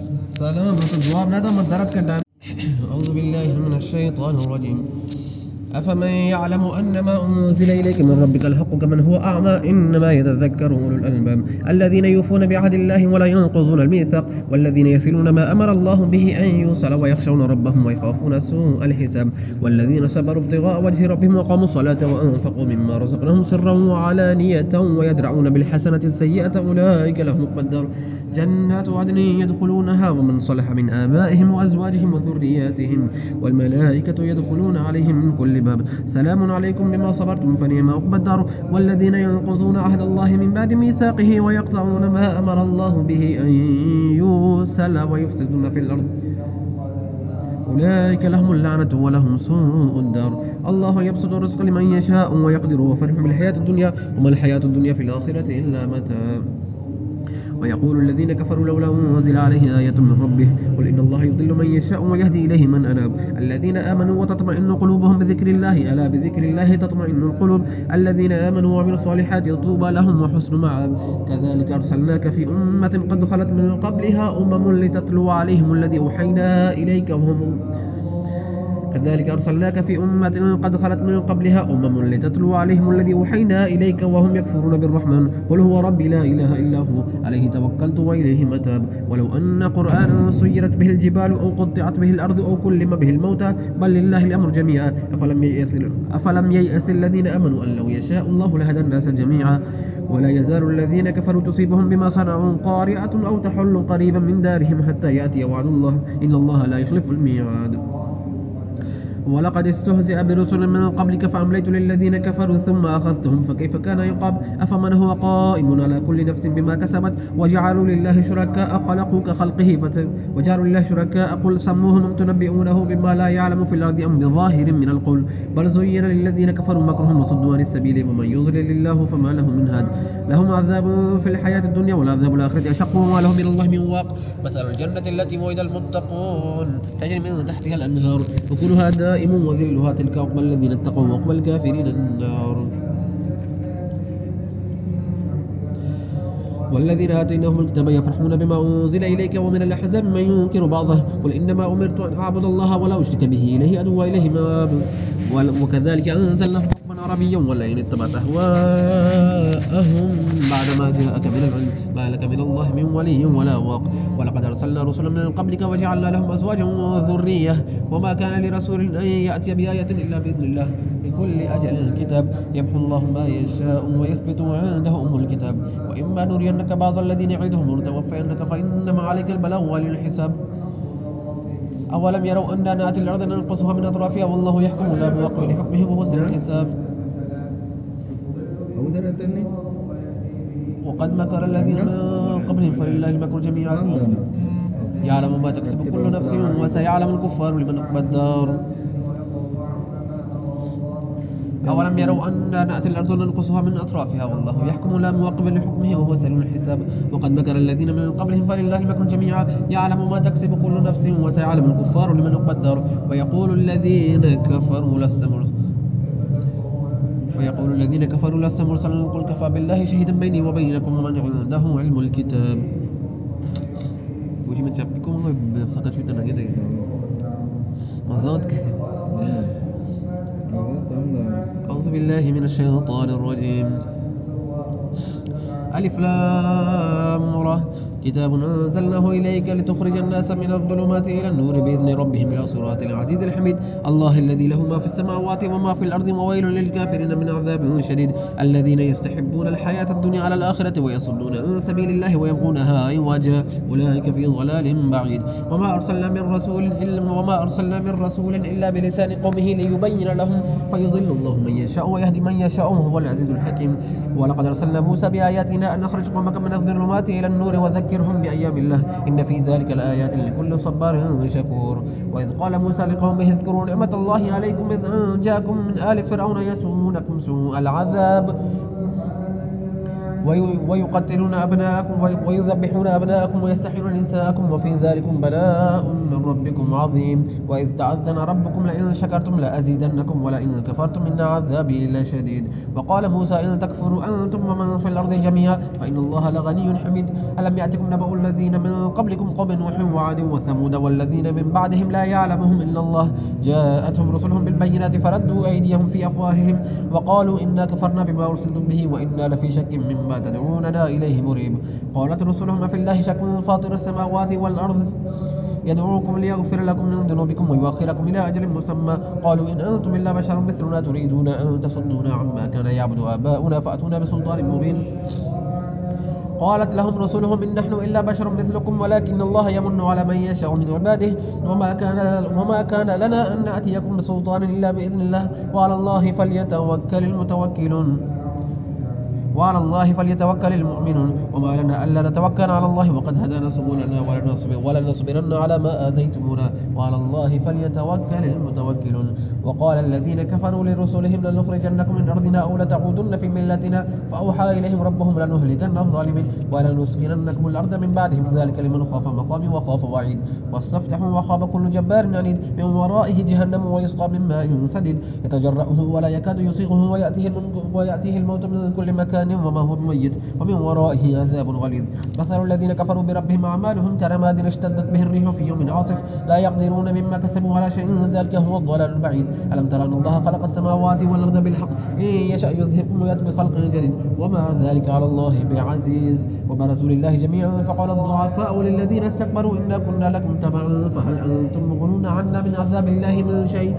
سلام مسعود جواب ندى مدرك كدان أعوذ بالله من الشيطان الرجيم أفمن يعلم أن ما أنزل إليك من ربك الحق كمن هو أعمى إنما يتذكر أولو الألباب الذين يوفون بعهد الله ولا ينقضون الميثاق والذين يصلون ما أمر الله به أن يوصل ويخشون ربهم ويخافون سوء الحساب والذين صبروا ابتغاء وجه ربهم وقاموا الصلاة وأنفقوا مما رزقناهم سرا وعلانية ويدرعون بالحسنة السيئة أولئك لهم عقبى الدار جنات عدن يدخلونها ومن صلح من آبائهم وأزواجهم وذرياتهم والملائكة يدخلون عليهم من كل باب سلام عليكم بما صبرتم فنعم عقبى الدار والذين ينقضون عهد الله من بعد ميثاقه ويقطعون ما أمر الله به أن يوصل ويفسدون في الأرض أولئك لهم اللعنة ولهم سوء الدار الله يبسط الرزق لمن يشاء ويقدر وفرح بالحياة الدنيا وما الحياة الدنيا في الآخرة إلا متاع ويقول الذين كفروا لولا أنزل عليه آية من ربه قل إن الله يضل من يشاء ويهدي إليه من أناب الذين آمنوا وتطمئن قلوبهم بذكر الله ألا بذكر الله تطمئن القلوب الذين آمنوا وعملوا الصالحات طوبى لهم وحسن مآب كذلك أرسلناك في أمة قد خلت من قبلها أمم لتتلو عليهم الذي أوحينا إليك وهم كذلك أرسلناك في أمة قد خلت من قبلها أمم لتتلو عليهم الذي أوحينا إليك وهم يكفرون بالرحمن قل هو ربي لا إله إلا هو عليه توكلت وإليه متاب ولو أن قرآنا سيرت به الجبال أو قطعت به الأرض أو كلم به الموتى بل لله الأمر جميعا أفلم ييأس الذين آمنوا أن لو يشاء الله لهدى الناس جميعا ولا يزال الذين كفروا تصيبهم بما صنعوا قارعة أو تحل قريبا من دارهم حتى يأتي وعد الله إن الله لا يخلف الميعاد ولقد استهزئ برسل من قبلك فأمليت للذين كفروا ثم أخذتهم فكيف كان عقاب أفمن هو قائم على كل نفس بما كسبت وجعلوا لله شركاء خلقوا كخلقه وجعلوا لله شركاء قل سموهم تنبئونه بما لا يعلم في الأرض أم بظاهر من القول بل زين للذين كفروا مكرهم وصدوا عن السبيل ومن يضلل الله فما له من هاد لهم عذاب في الحياة الدنيا والعذاب الآخرة أشق وما لهم من الله من واق مثل الجنة التي وعد المتقون تجري من تحتها الأنهار وكلها دائم وذلها تلك عقبى الذين اتقوا وعقبى الكافرين النار والذين آتيناهم الكتاب يفرحون بما أنزل إليك ومن الأحزاب من ينكر بعضه قل إنما أمرت أن أعبد الله ولا أشرك به إليه أدعو وإليه مآب وكذلك أنزلناه حكما عربيا ولئن اتبعت أهواءهم بعدما جاءك من العلم ما لك من الله من ولي ولا واق ولقد أرسلنا رسلا من قبلك وجعلنا لهم أزواجا وذرية وما كان لرسول أن يأتي بآية إلا بإذن الله لكل أجل كتاب يمحو الله ما يشاء ويثبت وعنده أم الكتاب وإما نرينك بعض الذين نعدهم ونتوفينك فإنما عليك البلاغ وللحساب أولم يروا أننا نأتي الأرض ننقصها من أطرافها والله يحكم لا بوقع لحكمه وهو سريع الحساب وقد مكر الذين من قبلهم فلله المكر جميعا يعلم ما تكسب كل نفس وسيعلم الكفار لمن عقبى الدار أولم يروا أننا نأتي الأرض ننقصها من أطرافها والله يحكم لا موقب لحكمه وهو سريع الحساب وقد مكر الذين من قبلهم فلله المكر جميعا يعلم ما تكسب كل نفس وسيعلم الكفار لمن عقبى الدار ويقول الذين كفروا لست مرسلا قل كفى بالله شهيدا بيني وبينكم ومن عنده علم الكتاب وش متشبكم بسقط في الدرجة دي مزاد أعوذ بالله من الشيطان الرجيم ألف لام را كتاب أنزلناه إليك لتخرج الناس من الظلمات إلى النور بإذن ربهم إلى صراط العزيز الحميد الله الذي له ما في السماوات وما في الأرض وويل للكافرين من عذاب شديد الذين يستحبون الحياة الدنيا على الآخرة ويصدون عن سبيل الله ويبغونها عوجا أولئك في ضلال بعيد وما أرسلنا من رسول إلا بلسان قومه ليبين لهم فيضل الله من يشاء ويهدي من يشاء وهو العزيز الحكيم ولقد أرسلنا موسى بآياتنا أن نخرج قومك من الظلمات إلى النور وذكرهم بأيام الله إن في ذلك لآيات لكل صبار شكور وإذ قال موسى لقومه اذكروا نعمة الله عليكم إذ جاءكم من آل فرعون يسومونكم سوء العذاب ويقتلون أبناءكم ويذبحون أبناءكم ويستحيون نساءكم وفي ذلكم بلاء من ربكم عظيم. وإذ تأذن ربكم لئن شكرتم لأزيدنكم ولئن كفرتم إن عذابي لشديد. وقال موسى إن تكفروا أنتم ومن في الأرض جميعا فإن الله لغني حميد. ألم يأتكم نبأ الذين من قبلكم قوم نوح وعاد وثمود والذين من بعدهم لا يعلمهم إلا الله جاءتهم رسلهم بالبينات فردوا أيديهم في أفواههم وقالوا إنا كفرنا بما أرسلتم به وإنا لفي شك مما تدعوننا إليه مريب. قالت رسلهم في الله شك فاطر السماوات والأرض يدعوكم ليغفر لكم من ذنوبكم ويؤخركم إلى أجل مسمى قالوا إن أنتم إلا بشر مثلنا تريدون أن تصدونا عما كان يعبد آباؤنا فأتونا بسلطان مبين. قالت لهم رسلهم إن نحن إلا بشر مثلكم ولكن الله يمن على من يشاء من عباده وما كان لنا أن نأتيكم بسلطان إلا بإذن الله وعلى الله فليتوكل المتوكلون وعلى الله فليتوكل المؤمنون. وما لنا ألا نتوكل على الله وقد هدانا سبلنا ولنصبرن على ما آذيتمونا وعلى الله فليتوكل المتوكلون. وقال الذين كفروا لرسلهم لنخرجنكم من أرضنا أو لتعودن في ملتنا فأوحى إليهم ربهم لنهلكن الظالمين ولنسكننكم الأرض من بعدهم ذلك لمن خاف مقامي وخاف وعيد. واستفتحوا وخاب كل جبار عنيد من ورائه جهنم ويسقى من ماء سديد يتجرأه ولا يكاد يسيغه ويأتيه الموت من كل مكان وما هو بميت ومن ورائه عذاب غليظ. مثل الذين كفروا بربهم أعمالهم كرماد اشتدت به الريح في يوم عاصف لا يقدرون مما كسبوا على شيء ذلك هو الضلال البعيد. ألم ترى أن الله خلق السماوات والأرض بالحق إن يشأ يذهبكم ويأتي بخلق جديد وما ذلك على الله بعزيز. وبرزوا لله جميعا فقال الضعفاء للذين استكبروا إنا كنا لكم تبعا فهل أنتم مغنون عنا من عذاب الله من شيء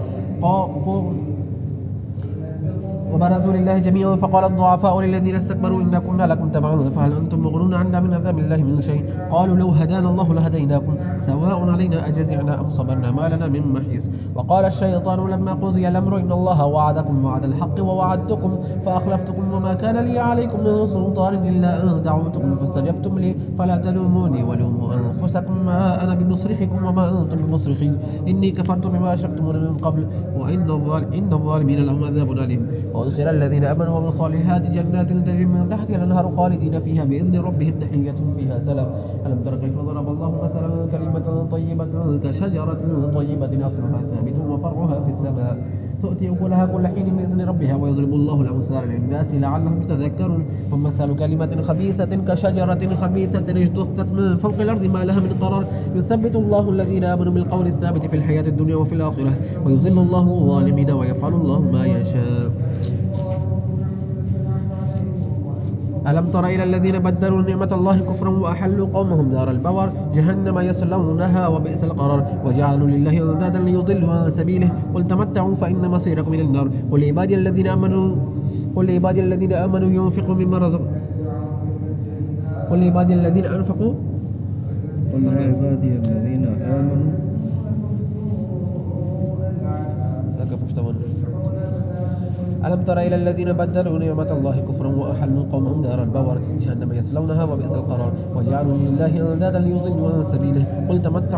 وبرزوا لله جميعا فقال الضعفاء للذين استكبروا إنا كنا لكم تبعا فهل أنتم مغنون عنا من عذاب الله من شيء قالوا لو هدانا الله لهديناكم سواء علينا أجزعنا أم صبرنا ما لنا من محيص. وقال الشيطان لما قضي الأمر إن الله وعدكم وعد الحق ووعدتكم فأخلفتكم وما كان لي عليكم من سلطان إلا أن دعوتكم فاستجبتم لي فلا تلوموني ولوموا أنفسكم ما أنا بمصرخكم وما أنتم بمصرخي إني كفرت بما أشركتمون من قبل وإن الظالمين لهم عذاب أليم. وأدخل الذين آمنوا وعملوا الصالحات جنات تجري من تحتها الأنهار خالدين فيها بإذن ربهم تحيتهم فيها سلام. ألم تر كيف ضرب الله مثلا كلمة طيبة كشجرة طيبة أصلها ثابت وفرعها في السماء تؤتي أكلها كل حين بإذن ربها ويضرب الله الأمثال للناس لعلهم يتذكرون. ومثل كلمة خبيثة كشجرة خبيثة اجتثت من فوق الأرض ما لها من قرار يثبت الله الذين آمنوا بالقول الثابت في الحياة الدنيا وفي الآخرة ويذل الله الظالمين ويفعل الله ما يشاء. ألم تر إلى الذين بدلوا نعمة الله كفرا وأحلوا قومهم دار البوار جهنم يصلونها وبئس القرار وجعلوا لله أندادا ليضلوا عن سبيله قل تمتعوا فإن مصيركم إلى النار قل لعبادي الذين آمنوا ينفقوا مما رزقوا قل لعبادي الذين أنفقوا قل لعبادي الذين آمنوا ألم تر إلى الذين بدلوا نعمة الله كفرا وأحلوا قومهم دار البوار جهنم يصلونها وبئس القرار وجعلوا لله أندادا ليضلوا عن سبيله قل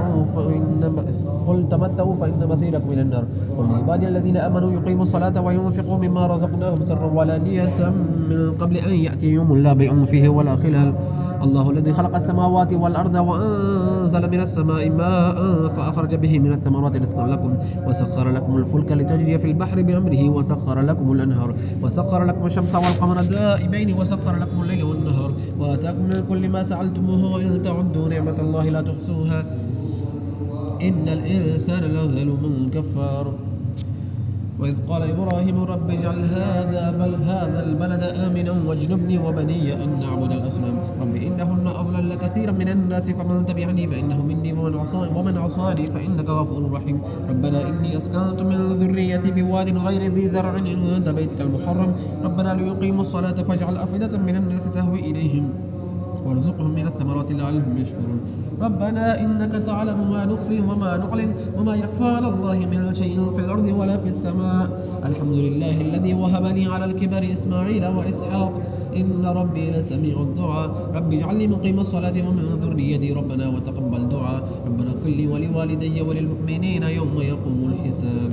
تمتعوا فإن مصيركم إلى النار قل لعبادي الذين آمنوا يقيموا الصلاة وينفقوا مما رزقناهم سرا وعلانية من قبل أن يأتي يوم لا بيع فيه ولا خلال. الله الذي خلق السماوات والأرض وأنزل من السماء ماء فأخرج به من الثمرات رزقا لكم وسخر لكم الفلك لتجري في البحر بأمره وسخر لكم الأنهار وسخر لكم الشمس والقمر دائبين وسخر لكم الليل والنهار وآتاكم من كل ما سألتموه وإن تعدوا نعمة الله لا تحصوها إن الإنسان لظلوم كفار. وإذ قال إبراهيم رب اجعل هذا البلد آمنا واجنبني وبني أن نعبد الأصنام رب إنهن أضللن كثيرا من الناس فمن تبعني فإنه مني ومن عصاني فإنك غفور رحيم. ربنا إني أسكنت من ذريتي بواد غير ذي زرع عند بيتك المحرم ربنا ليقيموا الصلاة فاجعل أفئدة من الناس تهوي إليهم وارزقهم من الثمرات لعلهم يشكرون. ربنا إنك تعلم ما نخفي وما نعلن وما يخفى على الله من شيء في الأرض ولا في السماء الحمد لله الذي وهب لي على الكبر إسماعيل وإسحاق إن ربي لسميع الدعاء رب اجعلني مقيم الصلاة ومن ذريتي ربنا وتقبل دعاء ربنا اغفر لي ولوالدي وللمؤمنين يوم يقوم الحساب.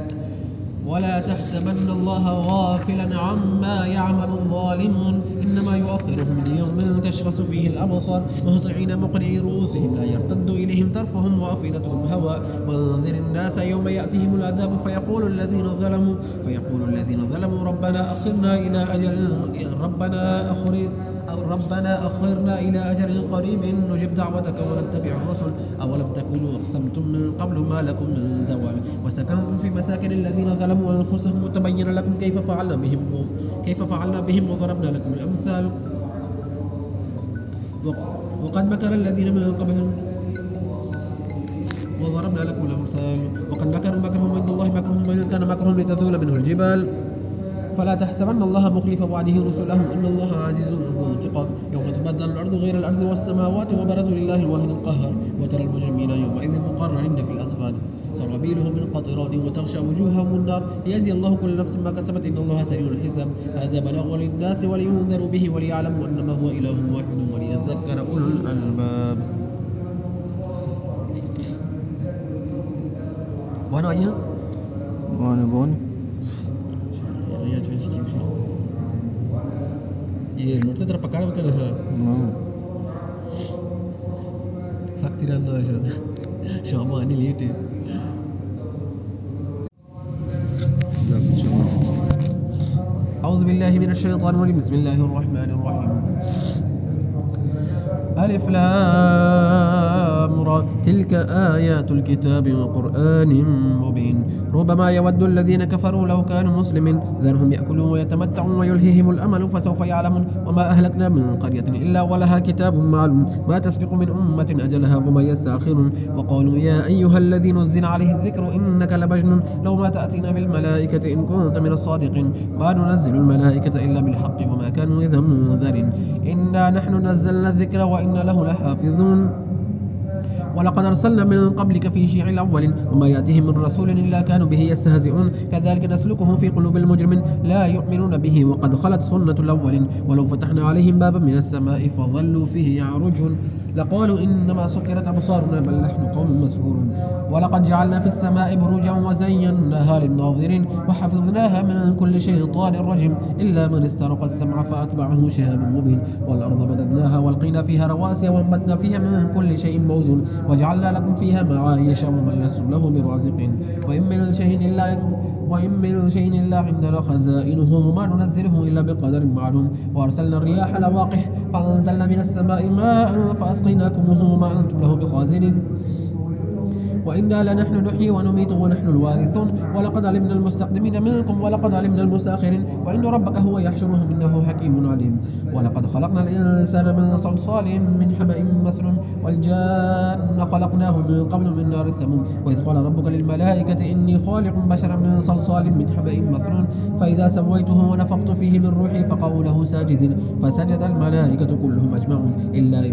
ولا تحسبن الله غافلا عما يعمل الظالمون إنما ونؤخرهم ليوم تشخص فيه الأبصار مهطعين مقنعي رؤوسهم لا يرتد إليهم طرفهم وأفئدتهم هواء وانذر الناس يوم يأتيهم العذاب فيقول الذين ظلموا ربنا أخرنا إلى أجل قريب نجب دعوتك ونتبع الرسل أولم تكونوا أقسمتم من قبل ما لكم من زوال وسكنتم في مساكن الذين ظلموا أنفسهم وتبين لكم كيف فعلنا بهم وضربنا لكم الأمثال وقد مكر الذين من قبلهم وضربنا لكم الأمثال وقد مكروا مكرهم عند الله مكرهم وإن كان مكرهم لتزول منه الجبال فلا تحسبن الله مخلف وعده رسله إن الله عزيز ذو انتقام يوم تبدل الأرض غير الأرض والسماوات وبرزوا لله الواحد القهار وترى المجرمين يومئذ مقرنين في الأصفاد سرابيلهم من قطران وتغشى وجوههم النار ليجزي الله كل نفس ما كسبت إن الله سريع الحساب هذا بلاغ للناس ولينذروا به وليعلموا أنما هو إله واحد وليذكر أولو الألباب. Mana ayah? Mana? Ya, cuci cuci. Iya, menurutnya terpakai bukan ada. Sakti randa aja. Syama ini lihat. أعوذ بالله من الشيطان الرجيم بسم الله الرحمن الرحيم ألف لام را تلك آيات الكتاب وقرآن مبين ربما يود الذين كفروا لو كانوا مسلمين ذرهم يأكلوا ويتمتعوا ويلهيهم الأمل فسوف يعلمون وما أهلكنا من قرية إلا ولها كتاب معلوم ما تسبق من أمة أجلها وما يستأخرون وقالوا يا أيها الذي نزل عليه الذكر إنك لمجنون لو ما تأتينا بالملائكة إن كنت من الصادقين ما ننزل الملائكة إلا بالحق وما كانوا إذا منذرين إنا نحن نزلنا الذكر وإنا له لحافظون ولقد أرسلنا من قبلك في شيع الأولين وما يأتيهم من رسول إلا كانوا به يستهزئون كذلك نسلكه في قلوب المجرمين لا يؤمنون به وقد خلت سنة الأولين ولو فتحنا عليهم بابا من السماء فظلوا فيه يعرجون لقالوا إنما سكرت أبصارنا بل نحن قوم مسحورون ولقد جعلنا في السماء بروجا وزيناها للناظرين وحفظناها من كل شيطان رجيم إلا من استرق السمع فأتبعه شهاب مبين والأرض مددناها والقينا فيها رواسي وأنبتنا فيها من كل شيء موزون وجعلنا لكم فيها معايش ومن لستم له برازقين وإن من شيء إلا عندنا خزائنه وما ننزله إلا بقدر معلوم وأرسلنا الرياح لواقح فأنزلنا من السماء ماء فأسقيناكمه وما أنتم له بخازنين وإنا لنحن نحيي ونميت ونحن الوارثون ولقد علمنا المستقدمين منكم ولقد علمنا المستأخرين وإن ربك هو يحشرهم إنه حكيم عليم ولقد خلقنا الإنسان من صلصال من حمأ مسنون والجان خلقناه من قبل من نار السموم وإذ قال ربك للملائكة إني خالق بشرا من صلصال من حمأ مسنون فإذا سويته ونفخت فيه من روحي فقعوا له ساجدين فسجد الملائكة كلهم أجمعون إلا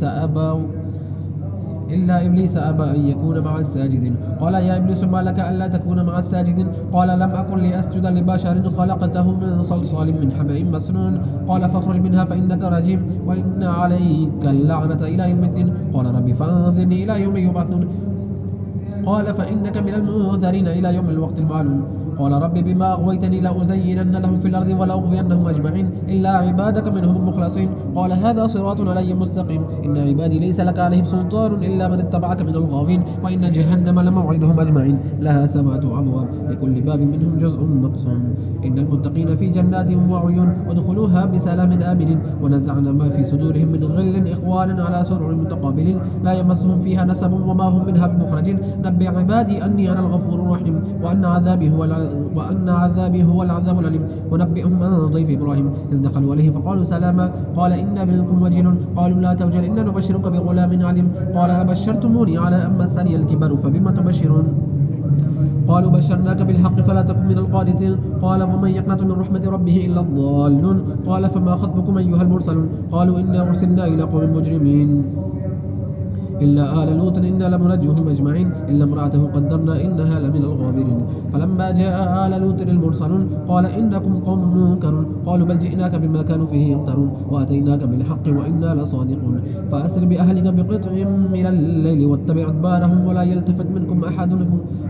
إبليس أبى أن يكون مع الساجدين قال يا إبليس ما لك ألا تكون مع الساجدين قال لم أكن لأسجد لبشر خلقته من صلصال من حمأ مسنون قال فاخرج منها فإنك رجيم وإن عليك اللعنة إلى يوم الدين قال رب فأنظرني إلى يوم يبعثون قال فإنك من المنذرين إلى يوم الوقت المعلوم قال رب بما أغويتني لأزينن لهم في الأرض ولأغوينهم أجمعين إلا عبادك منهم المخلصين قال هذا صراط علي مستقيم إن عبادي ليس لك عليهم سلطان إلا من اتبعك من الغاوين وإن جهنم لموعدهم أجمعين لها 7 أبواب لكل باب منهم جزء مقسوم إن المتقين في جنات وعيون ودخلوها بسلام آمنين ونزعنا ما في صدورهم من غل إخوانا على سرر متقابلين لا يمسهم فيها نسب وما هم منها بمخرجين نبئ عبادي أني أنا الغفور الرحيم وأن عذابي هو العذاب الأليم ونبئهم عن ضيف إبراهيم إذ دخلوا عليه فقالوا سلاما قال إنا منكم وجلون قالوا لا توجل إنا نبشرك بغلام عليم قال أبشرتموني على أن مسني الكبر فبما تبشرون قالوا بشرناك بالحق فلا تكن من القانطين قال ومن يقنط من رحمة ربه إلا الضالون قال فما خطبكم أيها المرسلون قالوا إنا أرسلنا إلى قوم مجرمين إلا آل لوط إنا لمنجوهم أجمعين إلا امرأته قدرنا إنها لمن الغابرين فلما جاء آل لوط المرسلون قال إنكم قوم منكرون قالوا بل جئناك بما كانوا فيه يمترون وأتيناك بالحق وإنا لصادقون فأسر بأهلك بقطع من الليل واتبع أدبارهم ولا يلتفت منكم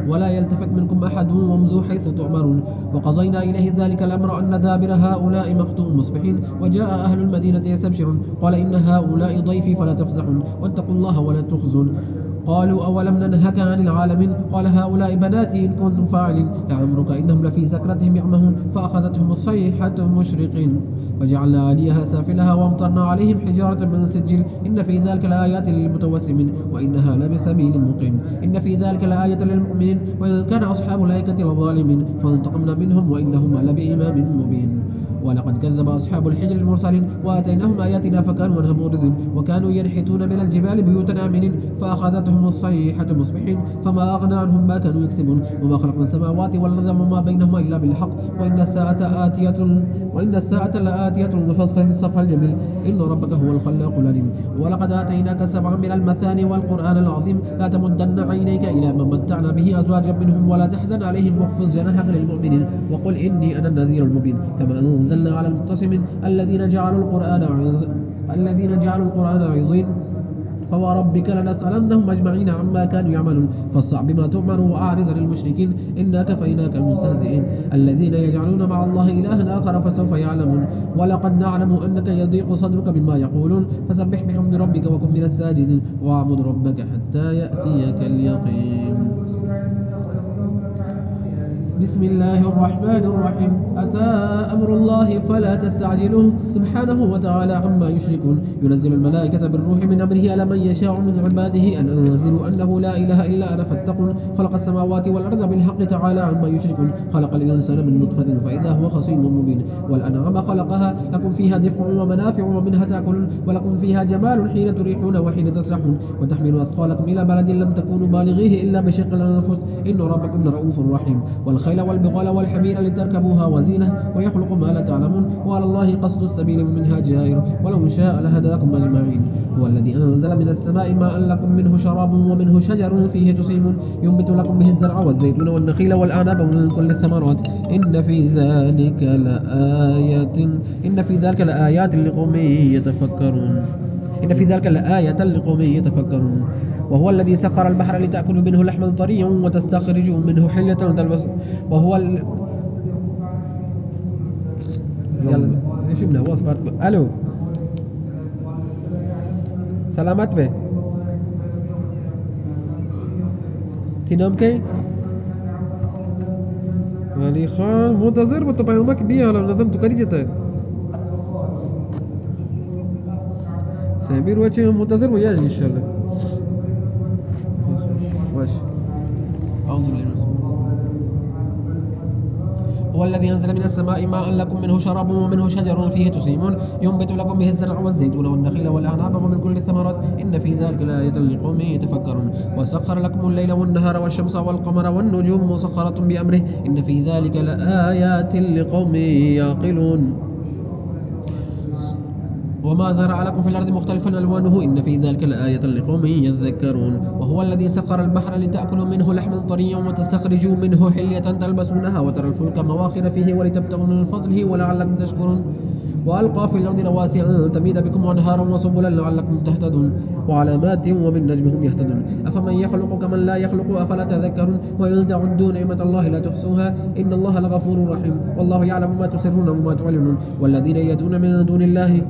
ولا يلتفت منكم أحد وامضوا حيث تؤمرون وقضينا إليه ذلك الأمر أن دابر هؤلاء مقطوع مصبحين وجاء أهل المدينة يستبشرون قال إن هؤلاء ضيفي فلا تفزحون واتقوا الله ولا تخزون قالوا أولم ننهك عن العالمين قال هؤلاء بناتي إن كنتم فاعلين لعمرك إنهم لفي سكرتهم يعمهون فأخذتهم الصيحة مشرقين وجعلنا عاليها سافلها وامطرنا عليهم حجارة من سجيل إن في ذلك لآيات للمتوسمين وإنها لبسبيل مقيم إن في ذلك لآية للمؤمنين وإن كان أصحاب الأيكة لظالمين فانتقمنا منهم وإنهما لبإمام مبين ولقد كذب أصحاب الحجر المرسلين وآتيناهم آياتنا فكانوا عنها معرضين وكانوا ينحتون من الجبال بيوتا آمنين فأخذتهم الصيحة مصبحين فما أغنى عنهم ما كانوا يكسبون وما خلقنا السماوات والأرض وما بينهما إلا بالحق وإن الساعة لآتية فاصفح الصفح الجميل إن ربك هو الخلاق العليم ولقد آتيناك سبعا من المثاني والقرآن العظيم لا تمدن عينيك إلى من متعنا به أزواجا منهم ولا تحزن عليهم واخفض جناحك للمؤمنين وقل إني أنا النذير المبين كما أنزلنا على المقتسمين الذين جعلوا القرآن عظيم فوربك لنسألنهم أجمعين عما كانوا يعملون فاصدع بما تؤمر وأعرض عن المشركين إنا كفيناك المستهزئين الذين يجعلون مع الله إلها آخر فسوف يعلمون ولقد نعلم أنك يضيق صدرك بما يقولون فسبح بحمد ربك وكن من الساجدين واعبد ربك حتى يأتيك اليقين بسم الله الرحمن الرحيم أتى أمر الله فلا تستعجلوه سبحانه وتعالى عما يشركون ينزل الملائكة بالروح من أمره على من يشاء من عباده أن أنذروا أنه لا إله إلا أنا فاتقون خلق السماوات والأرض بالحق تعالى عما يشركون خلق الإنسان من نطفة فإذا هو خصيم مبين والأنعام خلقها لكم فيها دفع ومنافع ومنها تأكلون ولكم فيها جمال حين تريحون وحين تسرحون وتحملوا أثقالكم إلى بلد لم تكونوا بالغيه إلا بشق الأنفس إن ربكم لرؤوف رحيم والخيل والبغال والحمير لتركبوها وزينة ويخلق ما لا تعلمون وعلى الله قصد السبيل ومنها جائر ولو شاء لهداكم أجمعين هو الذي أنزل من السماء ماء لكم منه شراب ومنه شجر فيه تسيمون ينبت لكم به الزرع والزيتون والنخيل والأعناب ومن كل الثمرات إن في ذلك لآيات لقوم يتفكرون وهو الذي سخر البحر لتأكلوا منه لحما طريا وتستخرجوا منه حلية تلبس يلا شفنا وصبرت ألو سلامات به تنام كي ولي خان منتظر بتبعيمك بيها لو نظمت كريجته سيبير وجهه منتظر وياجي إن شاء الله أعوذ بالله من الشيطان هو الذي أنزل من السماء ماء لكم منه شراب ومنه شجر فيه تسيمون ينبت لكم به الزرع والزيتون والنخيل والأعناب ومن كل الثمرات إن في ذلك لآية لقوم يتفكرون وسخر لكم الليل والنهار والشمس والقمر والنجوم مسخرة بأمره إن في ذلك لآيات لقوم يعقلون وما ذرأ لكم في الأرض مختلفا ألوانه إن في ذلك لآية لقوم يذكرون وهو الذي سخر البحر لتأكلوا منه لحما طريا وتستخرجوا منه حلية تلبسونها وترى الفلك مواخر فيه ولتبتغوا من فضله ولعلكم تشكرون وألقى في الأرض رواسي أن تميد بكم أنهارا وسبلا لعلكم تهتدون وعلامات وبالنجم هم يهتدون أفمن يخلق كمن لا يخلق أفلا تذكرون وإن تعدوا نعمة الله لا تحصوها إن الله لغفور رحيم والله يعلم ما تسرون وما تعلنون والذين يدعون من دون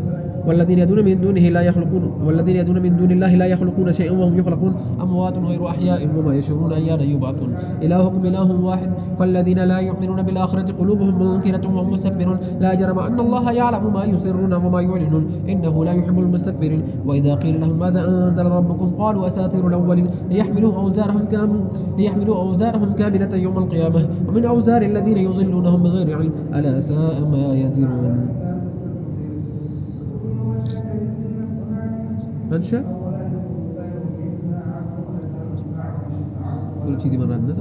الله لا يخلقون شيئا وهم يخلقون أموات غير أحياء وما يشعرون أيان يبعثون إلهكم إله واحد فالذين لا يؤمنون بالآخرة قلوبهم منكرة وهم مستكبرون لا جرم أن الله يعلم ما يسرون وما يعلنون إنه لا يحب المستكبرين وإذا قيل لهم ماذا أنزل ربكم قالوا أساطير الأولين ليحملوا أوزارهم كاملة يوم القيامة ومن أوزار الذين يضلونهم بغير علم ألا ساء ما يزرون منشأ كل شيء مرة عندنا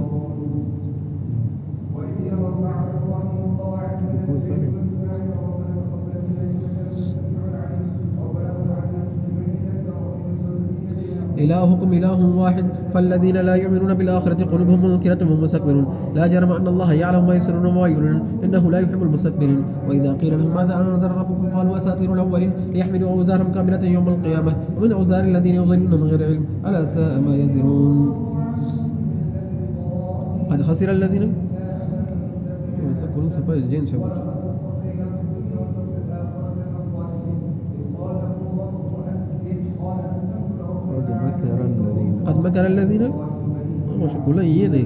إلهكم إله واحد فالذين لا يؤمنون بالآخرة قلوبهم منكرة وهم مستكبرون لا جرم أن الله يعلم ما يسرون وما يعلنون إنه لا يحب المستكبرين وإذا قيل لهم ماذا أنزل ربكم قالوا أساطير الأولين ليحملوا أوزارهم كاملة يوم القيامة ومن أوزار الذين يضلون من غير علم ألا ساء ما يزرون قد خسر الذين يقولون سبايا الجين شباب قد مكر الذين مش كلهم يني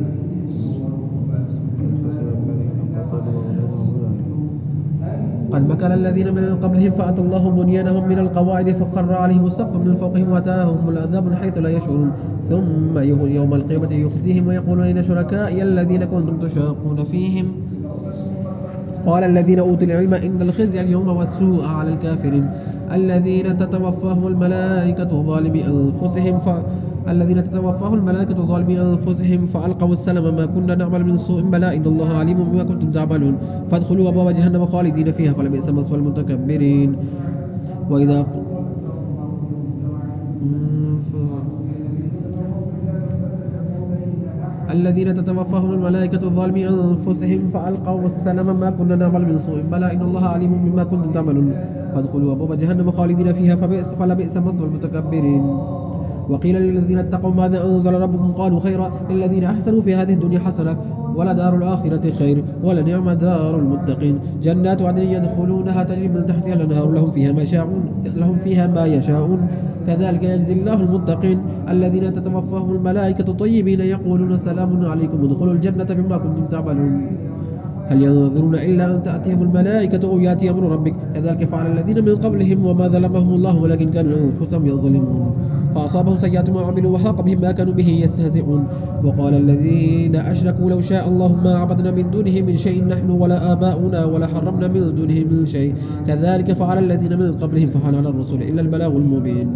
قد مكر الذين من قبلهم فأتى الله بنيانهم من القواعد فخر عليهم السقف من فوقهم وأتاهم العذاب من حيث لا يشعرون ثم يوم القيامة يخزيهم ويقول أين شركائي الذين كنتم تشاقون فيهم قال الذين أوتوا العلم إن الخزي اليوم والسوء على الكافرين الذين تتوفاهم الملائكة ظالمي أنفسهم فألقوا السلام ما كنا نعمل من سوء بلى إن الله عليم بما كنتم تعملون فادخلوا أبواب جهنم خالدين فيها فلبئس مثوى المتكبرين وإذا الذين تتوفاهم الملائكة ظالمي أنفسهم فألقوا السلام ما كنا نعمل من سوء بلى إن الله عليم بما كنتم تعملون فادخلوا أبواب جهنم خالدين فيها فلبئس مثوى المتكبرين وقيل للذين اتقوا ماذا أنزل ربكم قالوا خيرا للذين أحسنوا في هذه الدنيا حسنة ولدار الآخرة خير ولنعم دار المتقين جنات عدن يدخلونها تجري من تحتها الأنهار لهم فيها ما يشاءون كذلك يجزي الله المتقين الذين تتوفاهم الملائكة طيبين يقولون سلام عليكم ادخلوا الجنة بما كنتم تعملون هل ينظرون إلا أن تأتيهم الملائكة أو يأتي أمر ربك كذلك فعل الذين من قبلهم وما ظلمهم الله ولكن كانوا أنفسهم يظلمون فأصابهم سيئات ما عملوا وحاق بهم ما كانوا به يستهزئون وقال الذين أشركوا لو شاء الله ما عبدنا من دونه من شيء نحن ولا آباؤنا ولا حرمنا من دونه من شيء كذلك فعل الذين من قبلهم فحال على الرسول إلا البلاغ المبين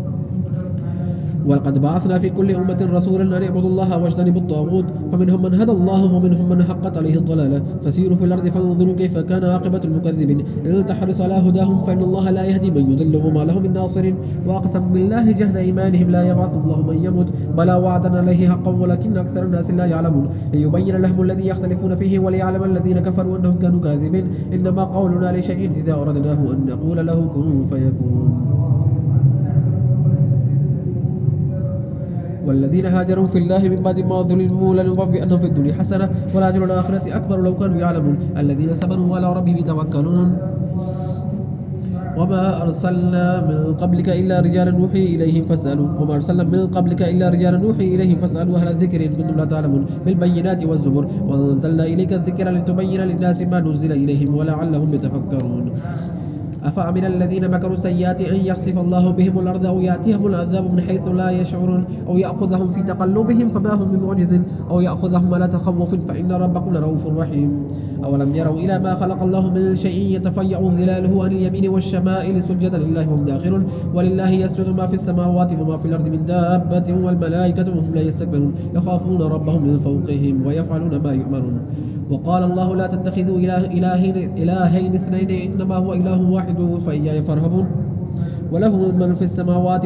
ولقد بعثنا في كل أمة رسولا أن اعبدوا الله واجتنبوا الطاغوت فمنهم من هدى الله ومنهم من حقت عليه الضلالة فسيروا في الأرض فانظروا كيف كان عاقبة المكذبين إن تحرص على هداهم فإن الله لا يهدي من يضل وما لهم من ناصر وأقسموا بالله جهد إيمانهم لا يبعث الله من يموت بلى وعدا عليه حقا ولكن أكثر الناس لا يعلمون ليبين لهم الذي يختلفون فيه وليعلم الذين كفروا أنهم كانوا كاذبين إنما قولنا لشيء إذا أردناه أن نقول له كن فيكون والذين هاجروا في الله من بعد ما ظلموا لنبوئنهم في الدنيا حسنة والأجر الآخرة أكبر لو كانوا يعلمون الذين صبروا وعلى ربهم يتوكلون وما أرسلنا من قبلك إلا رجالا نوحي إليهم فاسألوا أهل الذكر إن كنتم لا تعلمون بالبينات والزبر وأنزلنا إليك الذكر لتبين للناس ما نزل إليهم ولعلهم يتفكرون أفأمن الذين مكروا السيئات أن يخسف الله بهم الأرض أو يأتيهم العذاب من حيث لا يشعرون أو يأخذهم في تقلبهم فما هم بمعجز أو يأخذهم على تخوف فإن ربكم لرؤوف رحيم أولم يروا إلى ما خلق الله من شيء يتفيأ ظلاله عن اليمين والشمائل سجدا لله وهم داخرون ولله يسجد ما في السماوات وما في الأرض من دابة والملائكة وهم لا يستكبرون يخافون ربهم من فوقهم ويفعلون ما يؤمرون وقال الله لا تتخذوا إلهين اثنين إنما هو إله واحد فإياي فارهبون وله ما في السماوات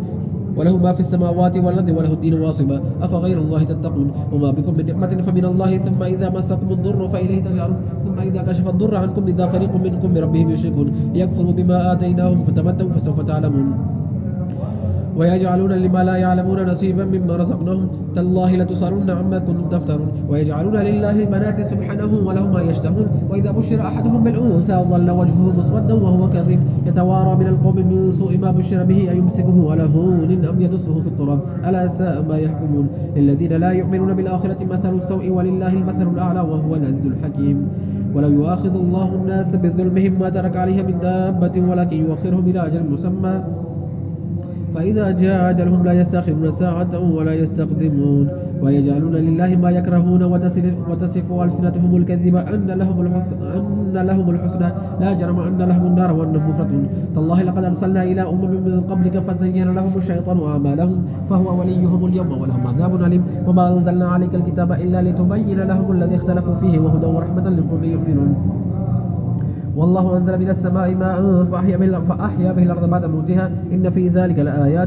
والأرض وله الدين واصبا أفغير الله تتقون وما بكم من نعمة فمن الله ثم إذا مسكم الضر فإليه تجارون ثم إذا كشف الضر عنكم إذا فريق منكم بربهم يشركون ليكفروا بما آتيناهم فتمتعوا فسوف تعلمون ويجعلون لما لا يعلمون نصيبا مما رزقناهم تالله لتسألن عما كنتم تفترون ويجعلون لله البنات سبحانه ولهم ما يشتهون وإذا بشر أحدهم بالأنثى ظل وجهه مسودا وهو كظيم يتوارى من القوم من سوء ما بشر به أيمسكه على هون أم يدسه في التراب ألا ساء ما يحكمون للذين لا يؤمنون بالآخرة مثل السوء ولله المثل الأعلى وهو العزيز الحكيم ولو يؤاخذ الله الناس بظلمهم ما ترك عليها من دابة ولكن يؤخرهم إلى أجل مسمى فإذا جاء أجلهم لا يستأخرون ساعة ولا يستقدمون ويجعلون لله ما يكرهون وتصف ألسنتهم الكذب أن لهم الحسنى لا جرم أن لهم النار وأنهم مفرطون تالله لقد أرسلنا إلى من قبلك فزين لهم الشيطان أعمالهم فهو وليهم اليوم ولهم عذاب أليم وما أنزلنا عليك الكتاب إلا لتبين لهم الذي اختلفوا فيه وهدى ورحمة لقوم يؤمنون والله أنزل من السماء ماء فأحيا به الأرض بعد موتها إن في ذلك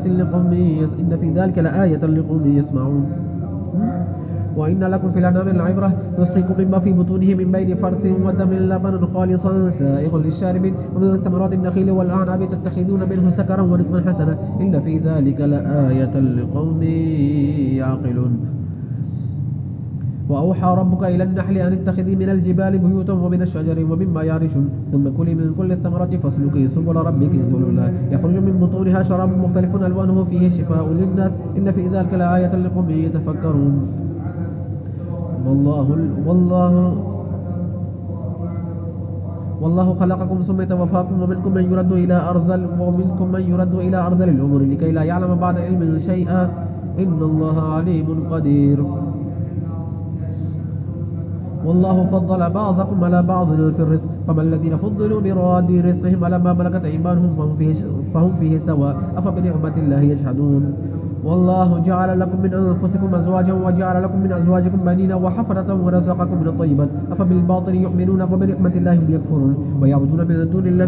لآية لقوم يسمعون وإن لكم في الأنعام العبرة نسقيكم مما في بطونه من بين فرث ودم لبنا خالصا سائغ للشاربين ومن ثمرات النخيل والأعناب تتخذون منه سكرا ورزقا حسنا إن في ذلك لآية لقوم يعقلون وأوحى ربك إلى النحل أن اتخذي من الجبال بيوتا ومن الشجر ومما يعرشون ثم كلي من كل الثمرات فاسلكي سبل ربك ذللا يخرج من بطونها شراب مختلف ألوانه فيه شفاء للناس إن في ذلك لآية لقوم يتفكرون. والله خلقكم ثم يتوفاكم ومنكم من يرد إلى أرذل الأمور لكي لا يعلم بعد علم شيئا إن الله عليم قدير. والله فضل بعضكم على بعض في الرزق فما الذين فضلوا براد رزقهم على ما ملكت أيمانهم فهم فيه سواء أفبنعمة الله يجحدون. والله جعل لكم من أنفسكم أزواجا وجعل لكم من أزواجكم بنين وحفرة ورزقكم من الطيبات أفبالباطل يؤمنون وبنعمة الله هم يكفرون ويعبدون من دون الله.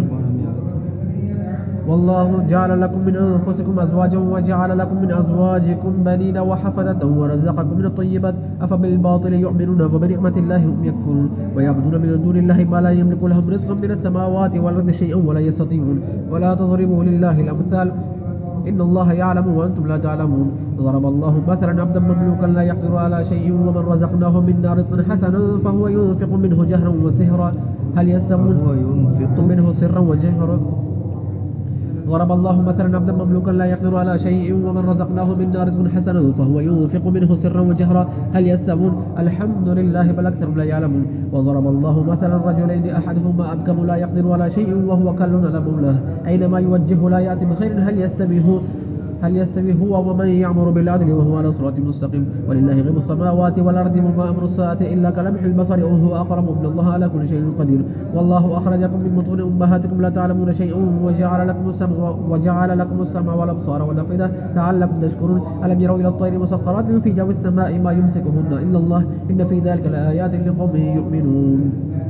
والله جعل لكم من أنفسكم أزواجا وجعل لكم من أزواجكم بنين وحفدة ورزقكم من الطيبات أفبالباطل يؤمنون وبنعمة الله هم يكفرون ويعبدون من دون الله ما لا يملك لهم رزقا من السماوات والأرض شيئا ولا يستطيعون ولا تضربوا لله الأمثال إن الله يعلم وأنتم لا تعلمون. ضرب الله مثلا عبدا مملوكا لا يقدر على شيء ومن رزقناه منا رزقا حسنا فهو ينفق منه جهرا وسهرا هل يستوون منه سرا وجهرا. ضرب الله مثلا عبدا مملوكا لا يقدر على شيء ومن رزقناه منا رزقا حسنا فهو ينفق منه سرا وجهرا هل يستوون الحمد لله بل أكثرهم لا يعلمون. وضرب الله مثلا رجلين أحدهما أبكم لا يقدر على شيء وهو كل على مولاه أينما يوجه لا يأتي بخير هل يستوي هو ومن يعمر بالعدل وهو على صراط مستقيم. ولله غيب السماوات والأرض وما أمر الساعة إلا كلمح البصر وهو أقرب من الله على كل شيء قدير. والله أخرجكم من بطون أمهاتكم لا تعلمون شيئا وجعل لكم السمع والأبصار والأفئدة لعلكم تشكرون. ألم يروا إلى الطير مسخرات في جو السماء ما يمسكهن إلا الله إن في ذلك لآيات لقوم يؤمنون.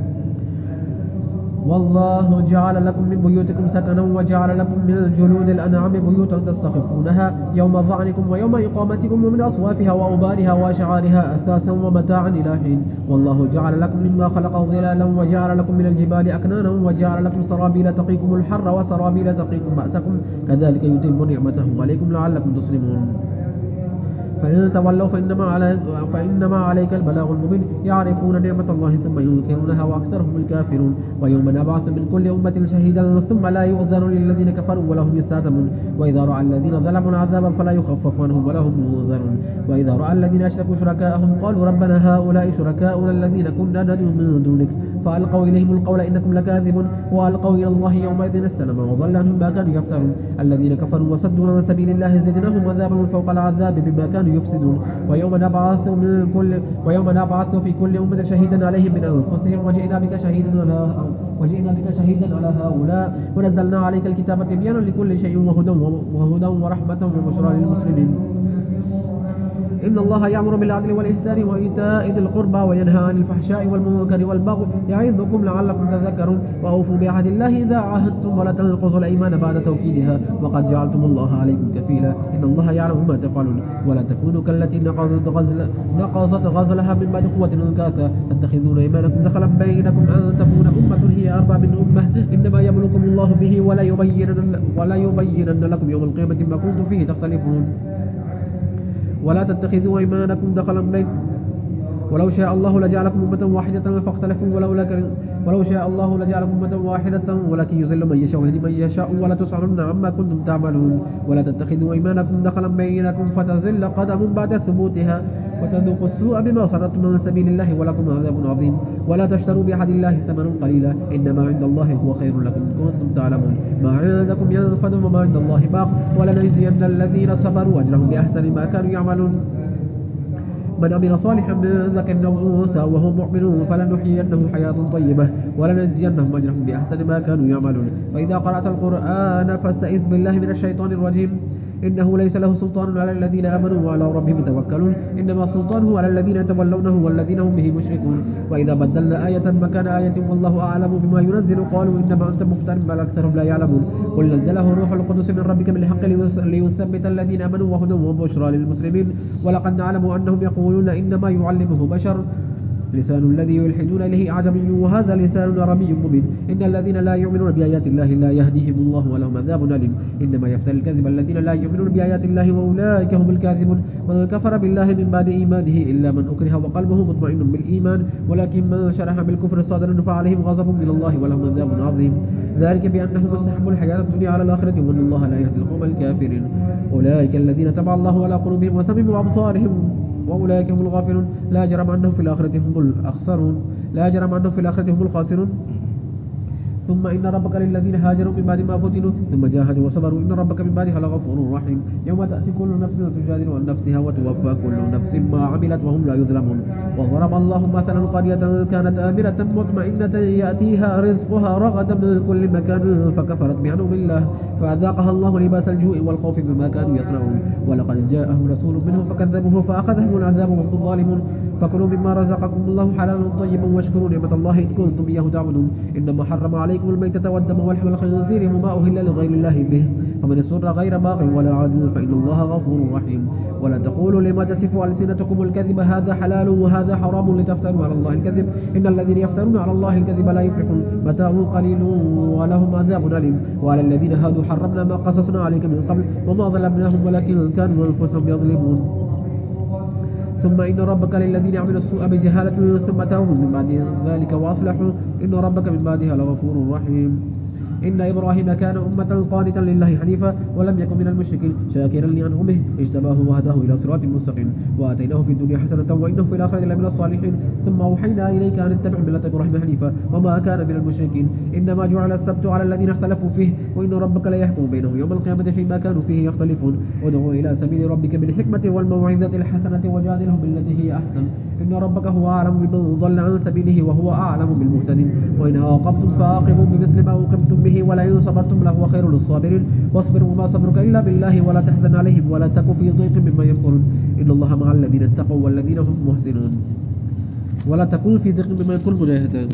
والله جعل لكم من بيوتكم سكنا وجعل لكم من جلود الأنعام بيوتا تستخفونها يوم ظعنكم ويوم إقامتكم ومن أصوافها وأوبارها وأشعارها أثاثا ومتاعا إلى حين. والله جعل لكم مما خلق ظلالا وجعل لكم من الجبال أكنانا وجعل لكم سرابيل تقيكم الحر وسرابيل تقيكم بأسكم كذلك يتم نعمته عليكم لعلكم تسلمون. فإن تولوا فإنما عليك البلاغ المبين يعرفون نعمة الله ثم ينكرونها وأكثرهم الكافرون. ويوم نبعث من كل أمة شهيدا ثم لا يؤذن للذين كفروا ولا هم يستعتبون. وإذا رأى الذين ظلموا العذاب فلا يخفف عنهم ولا هم ينذرون. وإذا رأى الذين أشركوا شركاءهم قالوا ربنا هؤلاء شركاؤنا الذين كنا ندعو من دونك فألقوا إليهم القول إنكم لكاذبون وألقوا إلى الله يومئذ السلام وضل عنهم ما كانوا يفترون. الذين كفروا وصدوا عن سبيل الله زدناهم عذابا فوق العذاب بما كانوا يفسدون. ويوم نبعث في كل أمة شهيدا عليهم من أنفسهم وجئنا بك شهيدا على هؤلاء ونزلنا عليك الكتاب تبيانا لكل شيء وهدى ورحمة وبشرى للمسلمين. إن الله يأمر بالعدل والإحسان وإيتاء ذي القربى وينهى عن الفحشاء والمنكر والبغي يعظكم لعلكم تذكرون. وأوفوا بعهد الله إذا عاهدتم ولا تنقضوا الأيمان بعد توكيدها وقد جعلتم الله عليكم كفيلا إن الله يعلم ما تفعلون. ولا تكونوا كالتي نقضت غزلها من بعد قوة أنكاثا تتخذون أيمانكم دخلا بينكم أن تكون أمة هي أربى من أمة إنما يبلوكم الله به ولا يبينن لكم يوم القيامة ما كنتم فيه تختلفون. ولا تتخذوا أيمانكم دخلا بين ولو شاء الله لجعلكم أمة واحدة فاختلفوا ولو شاء الله لجعلكم أمة واحدة ولكن يضل من يشاء ويهدي من يشاء ولا تسألن عما كنتم تعملون. ولا تتخذوا أيمانكم دخلا بينكم فتزل قدم بعد ثبوتها وتذوقوا السوء بما صددتم عن سبيل الله ولكم عذاب عظيم. ولا تشتروا بعهد الله ثمنا قليلا إنما عند الله هو خير لكم إن كنتم تعلمون. ما عندكم ينفد وما عند الله باق ولنجزين الذين صبروا أجرهم بأحسن ما كانوا يعملون. من عمل صالحا من ذكر أو أنثى وهو مؤمن فلنحيينه حياة طيبة ولنجزينهم أجرهم بأحسن ما كانوا يعملون. فإذا قرأت القرآن فاستعذ بالله من الشيطان الرجيم إنه ليس له سلطان على الذين آمنوا وعلى ربهم يتوكلون إنما سلطانه على الذين يتولونه والذين هم به مشركون. وإذا بدلنا آية مكان آية والله أعلم بما ينزل قالوا إنما أنت مفتر بل أكثرهم لا يعلمون. قل نزله روح القدس من ربك بالحق ليثبت الذين آمنوا وهدى وبشرى للمسلمين. ولقد نعلم أنهم يقولون إنما يعلمه بشر لسان الذي يلحدون إليه أعجمي وهذا لسان عربي مبين إن الذين لا يؤمنون بآيات الله لا يهديهم الله ولهم عذاب أليم إنما يفتري الكذب الذين لا يؤمنون بآيات الله وأولئك هم الكاذبون من كفر بالله من بعد إيمانه إلا من أكره وقلبه مطمئن بالإيمان ولكن من شرح بالكفر صدرا فعليهم غضب من الله ولهم عذاب عظيم ذلك بأنهم استحبوا الحياة الدنيا على الآخرة وأن الله لا يهدي القوم الكافرين أولئك الذين تبع الله على قلوبهم وسمعوا أبصارهم وأولئك هم الغافلون لا جرم أنهم في الآخرة هم الخاسرون ثم إن ربك للذين هاجروا من بعد ما فتنوا ثم جاهدوا وصبروا إن ربك من بعدها لغفور رحيم يوم تأتي كل نفس تجادل عن نفسها وتوفى كل نفس ما عملت وهم لا يظلمون وضرب الله مثلا قرية كانت آمنة مطمئنة يأتيها رزقها رغدا من كل مكان فكفرت بأنعم الله فأذاقها الله لباس الجوع والخوف بما كانوا يصنعون ولقد جاءهم رسول منهم فكذبوه فأخذهم العذاب وهم ظالمون فكلوا مما رزقكم الله حلالا طيبا واشكروا نعمة الله إن كنتم إياه تعبدون إنما حرم عليكم الميتة والدم ولحم الخنزير وما أهل لغير الله به فمن اضطر غير باغ ولا عاد فإن الله غفور رحيم ولا تقولوا لما تصف ألسنتكم الكذب هذا حلال وهذا حرام لتفتروا على الله الكذب إن الذين يفترون على الله الكذب لا يفلحون متاع قليل ولهم عذاب أليم وعلى الذين هادوا حرمنا ما قصصنا عليك من قبل وما ظلمناهم ولكن كانوا أنفسهم يظلمون ثم إن ربك للذين عملوا السوء بجهالة ثم تابوا من بعد ذلك وأصلحوا إن ربك من بعدها لغفور رحيم إن إبراهيم كان أمة قانتا لله حنيفا ولم يكن من المشركين شاكرا لأنعمه اجتباه وهداه إلى صراط مستقيم وآتيناه في الدنيا حسنة وإنه في الآخرة لمن الصالحين ثم أوحينا إليك أن اتبع ملة إبراهيم حنيفا وما كان من المشركين إنما جعل السبت على الذين اختلفوا فيه وإن ربك لا يحكم بينهم يوم القيامة فيما كانوا فيه يختلفون ودعوا إلى سبيل ربك بالحكمة والموعظة الحسنة وجادلهم بالتي هي أحسن إن ربك هو أعلم بمن ضل عن سبيله وهو أعلم بالمهتدين وإن عاقبتم فعاقبوا بمثل ما عوقبتم به ولئن صبرتم لهو خير للصابرين واصبر وما صبرك إلا بالله ولا تحزن عليهم ولا تك في ضيق مما يمكرون إن الله مع الذين اتقوا والذين هم محسنون ولا تكن في ضيق مما يمكرون مجاهدان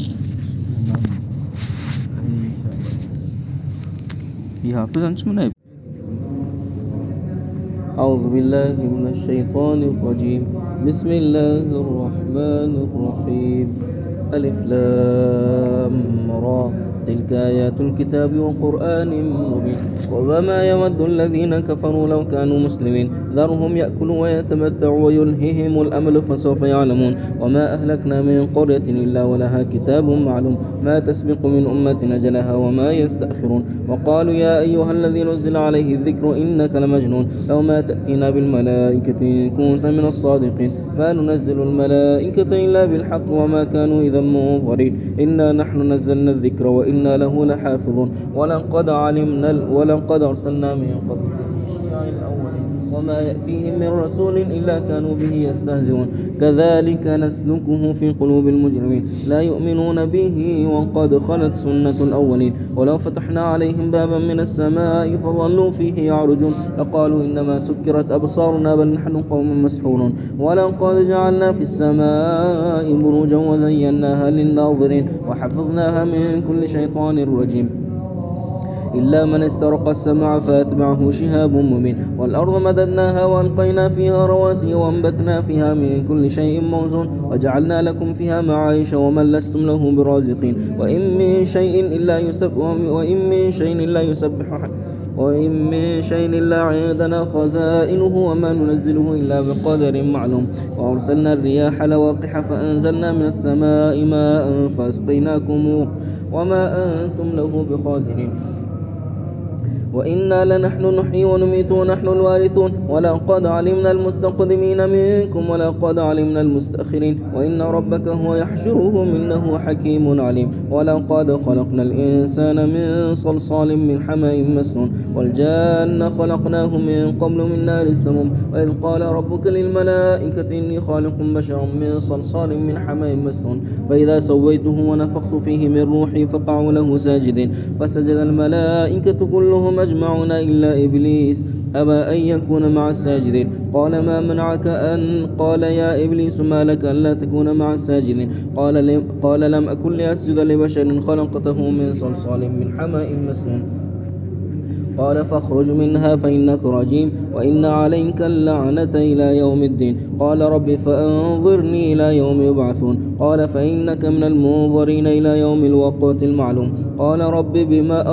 أعوذ بالله من الشيطان الرجيم بسم الله الرحمن الرحيم ألف لام را تلك آيات الكتاب وقرآن مبين وما يود الذين كفروا لو كانوا مسلمين ذرهم يأكلوا ويتمتعوا ويلههم الأمل فسوف يعلمون وما أهلكنا من قرية إلا ولها كتاب معلوم ما تسبق من أمة أجلها وما يستأخرون وقالوا يا أيها الذي نزل عليه الذكر إنك لمجنون لو ما تأتينا بالملائكة إن كنت من الصادقين ما ننزل الملائكة إلا بالحق وما كانوا إذا منظرين إنا نحن نزلنا الذكر وإنا له لحافظون ولقد أرسلنا من قبلك في شيع الأولين وما يأتيهم من رسول إلا كانوا به يستهزئون كذلك نسلكه في قلوب المجرمين لا يؤمنون به وقد خلت سنة الأولين ولو فتحنا عليهم بابا من السماء فظلوا فيه يعرجون لقالوا إنما سكرت أبصارنا بل نحن قوم مسحورون ولقد جعلنا في السماء بروجا وزيناها للناظرين وحفظناها من كل شيطان رجيم إلا من استرق السمع فأتبعه شهاب مبين والأرض مددناها وألقينا فيها رواسي وأنبتنا فيها من كل شيء موزون وجعلنا لكم فيها معايش ومن لستم له برازقين وإن من شيء إلا عندنا خزائنه وما ننزله إلا بقدر معلوم وأرسلنا الرياح لواقح فأنزلنا من السماء ماء فأسقيناكم وما أنتم له بخازنين وإنا لنحن نحيي ونميت ونحن الوارثون ولقد علمنا المستقدمين منكم ولقد علمنا المستأخرين وإن ربك هو يحشرهم إنه حكيم عليم ولقد خلقنا الإنسان من صلصال من حمأ مسنون والجان خلقناه من قبل من نار السموم وإذ قال ربك للملائكة إني خالق بشرا من صلصال من حمأ مسنون فإذا سويته ونفخت فيه من روحي فقعوا له ساجدين فسجد الملائكة كلهم أجمعون إلا إبليس أبى أن يكون مع الساجدين قال ما منعك قال يا إبليس ما لك ألا تكون مع الساجدين قال لم أكن لأسجد لبشر خلقته من صلصال من حمأ مسنون قال فاخرج منها فإنك رجيم وإن عليك اللعنة إلى يوم الدين. قال رب فأنظرني إلى يوم يبعثون. قال فإنك من المنظرين إلى يوم الوقت المعلوم. قال رب بما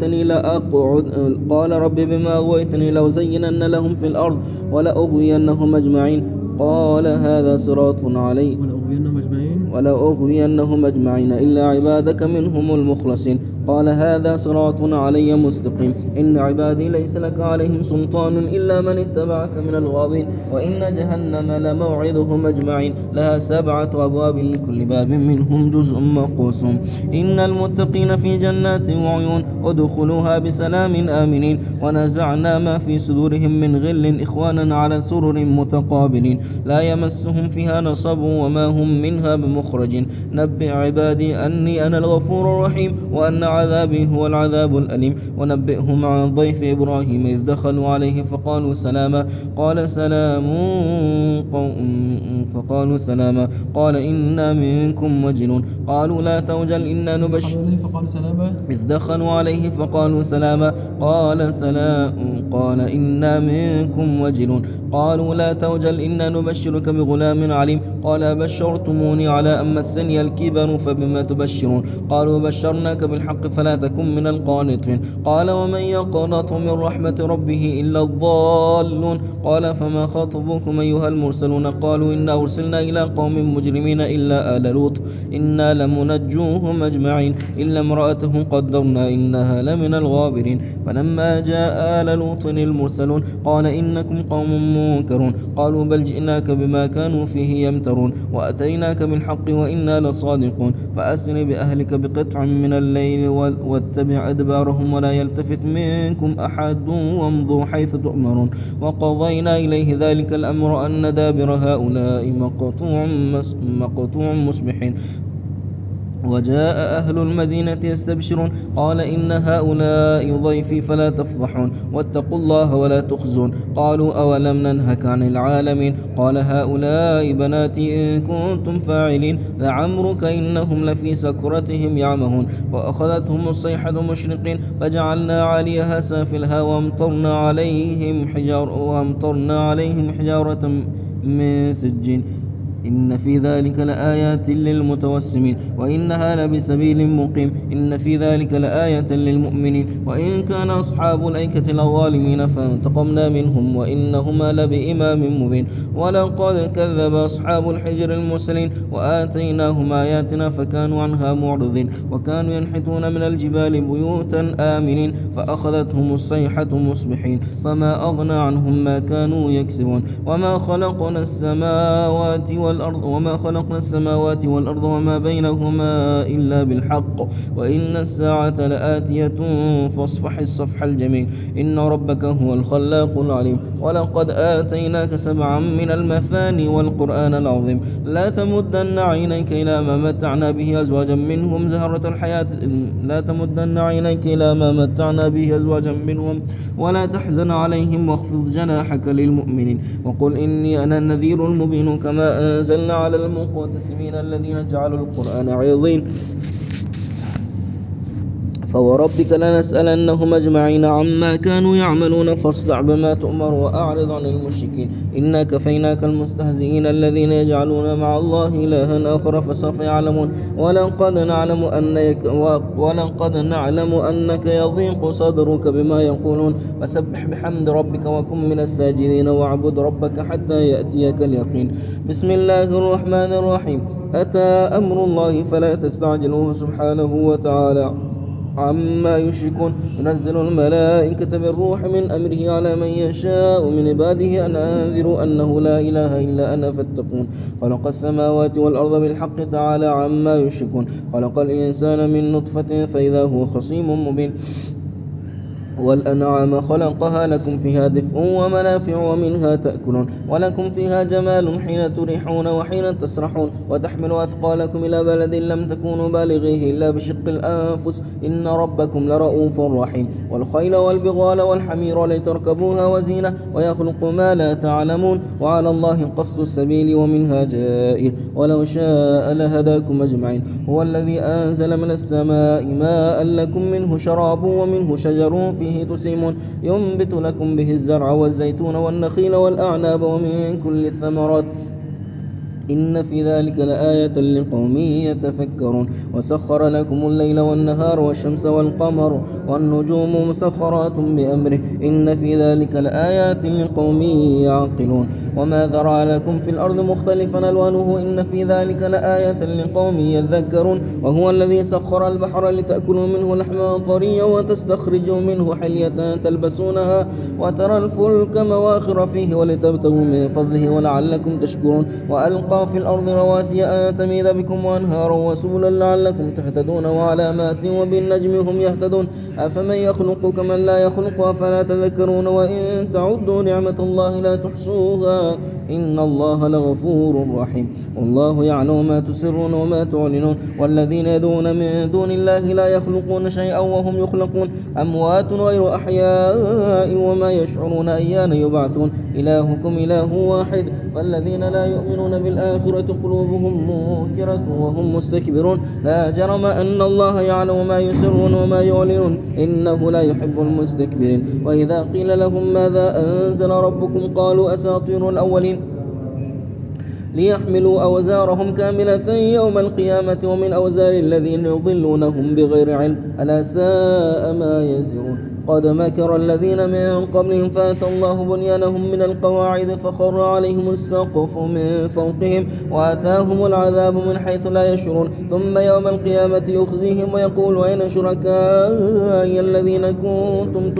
أغويتني لأزينن لهم في الأرض ولأغوينهم أجمعين. قال هذا صراط علي ولأغوينهم أجمعين إلا عبادك منهم المخلصين. قال هذا صراط علي مستقيم. إن عبادي ليس لك عليهم سلطان إلا من اتبعك من الغاوين. وإن جهنم لموعدهم أجمعين لها 7 أبواب لكل باب منهم جزء مقسوم. إن المتقين في جنات وعيون ادخلوها بسلام آمنين. ونزعنا ما في صدورهم من غل إخوانا على سرر متقابلين لا يمسهم فيها نصب وما هم منها بمخرج. نبئ عبادي أني أنا الغفور الرحيم وأن عذابي هو العذاب الأليم. ونبئهم عن ضيف إبراهيم إذ دخلوا عليه فقالوا سلاما. قال إنا منكم وجلون. قالوا لا توجل إنا نبشر إذ دخلوا عليه فقالوا سلاما. قال إنا منكم وجلون. قالوا لا توجل إنا نبشرك بغلام عليم. قال بشرتموني على أن مسني الكبر فبما تبشرون. قالوا بشرناك بالحق فلا تكن من القانطين. قال ومن يقنط من رحمة ربه إلا الضالون. قال فما خطبكم أيها المرسلون. قالوا إنا أرسلنا إلى قوم مجرمين إلا آل لوط إنا لمنجوهم أجمعين إلا امرأته قدرنا إنها لمن الغابرين. فلما جاء آل لوط المرسلون قال إنكم قوم منكرون. قالوا بل جئناك بما كانوا فيه يمترون وأتيناك بالحق وإنا لصادقون. فأسر بأهلك بقطع من الليل واتبع أدبارهم ولا يلتفت منكم أحد وامضوا حيث تؤمرون. وقضينا إليه ذلك الأمر أن دابر هؤلاء مقطوع مصبحين. وجاء أهل المدينة يستبشرون. قال إن هؤلاء ضيفي فلا تفضحون واتقوا الله ولا تخزون. قالوا أولم ننهك عن العالمين. قال هؤلاء بناتي إن كنتم فاعلين. لعمرك إنهم لفي سكرتهم يعمهون. فأخذتهم الصيحة مشرقين فجعلنا عاليها سافلها وأمطرنا عليهم حجارة من سجين. إن في ذلك لآيات للمتوسمين وإنها لبسبيل مقيم. إن في ذلك لآية للمؤمنين. وإن كان أصحاب الأيكة لظالمين فانتقمنا منهم وإنهما لبإمام مبين. ولقد كذب أصحاب الحجر المرسلين وآتيناهم آياتنا فكانوا عنها معرضين. وكانوا ينحتون من الجبال بيوتا آمنين فأخذتهم الصيحة مصبحين فما أغنى عنهم ما كانوا يكسبون. وما خلقنا السماوات والأرض وما بينهما إلا بالحق وإن الساعة لآتية فاصفح الصفح الجميل. إن ربك هو الخلاق العليم. ولقد آتيناك 7 من المثاني والقرآن العظيم. لا تمدن عينيك إلى ما متعنا به أزواجا منهم ولا تحزن عليهم واخفض جناحك للمؤمنين. وقل إني أنا النذير المبين كما أنزلنا على المقتسمين الذين جعلوا القرآن عظيم. فوربك لنسألنهم أجمعين عما كانوا يعملون فاصدع بما تؤمر وأعرض عن المشركين. إنا كفيناك المستهزئين الذين يجعلون مع الله إلها آخر فسوف يعلمون. ولقد نعلم أنك يضيق صدرك بما يقولون فسبح بحمد ربك وكن من الساجدين واعبد ربك حتى يأتيك اليقين. بسم الله الرحمن الرحيم. أتى أمر الله فلا تستعجلوه سبحانه وتعالى عما يشركون. ينزل الملائكة بالروح من أمره على من يشاء من عباده أن أنذروا أنه لا إله إلا أنا فاتقون. خلق السماوات والأرض بالحق تعالى عما يشركون. خلق الإنسان من نطفة فإذا هو خصيم مبين. والأنعام خلقها لكم فيها دفء ومنافع ومنها تأكلون ولكم فيها جمال حين تريحون وحين تسرحون وتحمل أثقالكم إلى بلد لم تكونوا بالغيه إلا بشق الأنفس إن ربكم لرؤوف رحيم. والخيل والبغال والحمير لتركبوها وزينة ويخلق ما لا تعلمون وعلى الله قصد السبيل ومنها جائر ولو شاء لهداكم أجمعين. هو الذي أنزل من السماء ماء لكم منه شراب ومنه شجر فيه فيه تسيمون ينبت لكم به الزرع والزيتون والنخيل والأعناب ومن كل الثمرات إن في ذلك لآية لقوم يتفكرون وسخر لكم الليل والنهار والشمس والقمر والنجوم مسخرات بأمره إن في ذلك لآيات لقوم يعقلون وما ذرأ لكم في الأرض مختلفا ألوانه إن في ذلك لآية لقوم يذكرون وهو الذي سخر البحر لتأكلوا منه لحما طريا وتستخرجوا منه حلية تلبسونها وترى الفلك مواخر فيه ولتبتغوا من فضله ولعلكم تشكرون وألقى في الأرض رواسي أن تميد بكم وأنهارا وسبلا لعلكم تهتدون وعلامات وبالنجم هم يهتدون أفمن يخلق كمن لا يخلق أفلا تذكرون وإن تعدوا نعمة الله لا تحصوها إن الله لغفور رحيم والله يعلم ما تسرون وما تعلنون والذين يدعون من دون الله لا يخلقون شيئا وهم يخلقون أموات غير أحياء وما يشعرون أيان يبعثون إلهكم إله واحد فالذين لا يؤمنون بالآخرة قلوبهم منكرة وهم مستكبرون لا جرم أن الله يعلم ما يسرون وما يعلنون إنه لا يحب المستكبرين وإذا قيل لهم ماذا أنزل ربكم قالوا أساطير الأولين ليحملوا أوزارهم كاملة يوم القيامة ومن أوزار الذين يضلونهم بغير علم ألا ساء ما يزرون قد مكر الذين من قبلهم فأتى الله بنيانهم من القواعد فخر عليهم السقف من فوقهم وأتاهم العذاب من حيث لا يشعرون ثم يوم القيامة يخزيهم ويقول أين شركائي الذين كنتم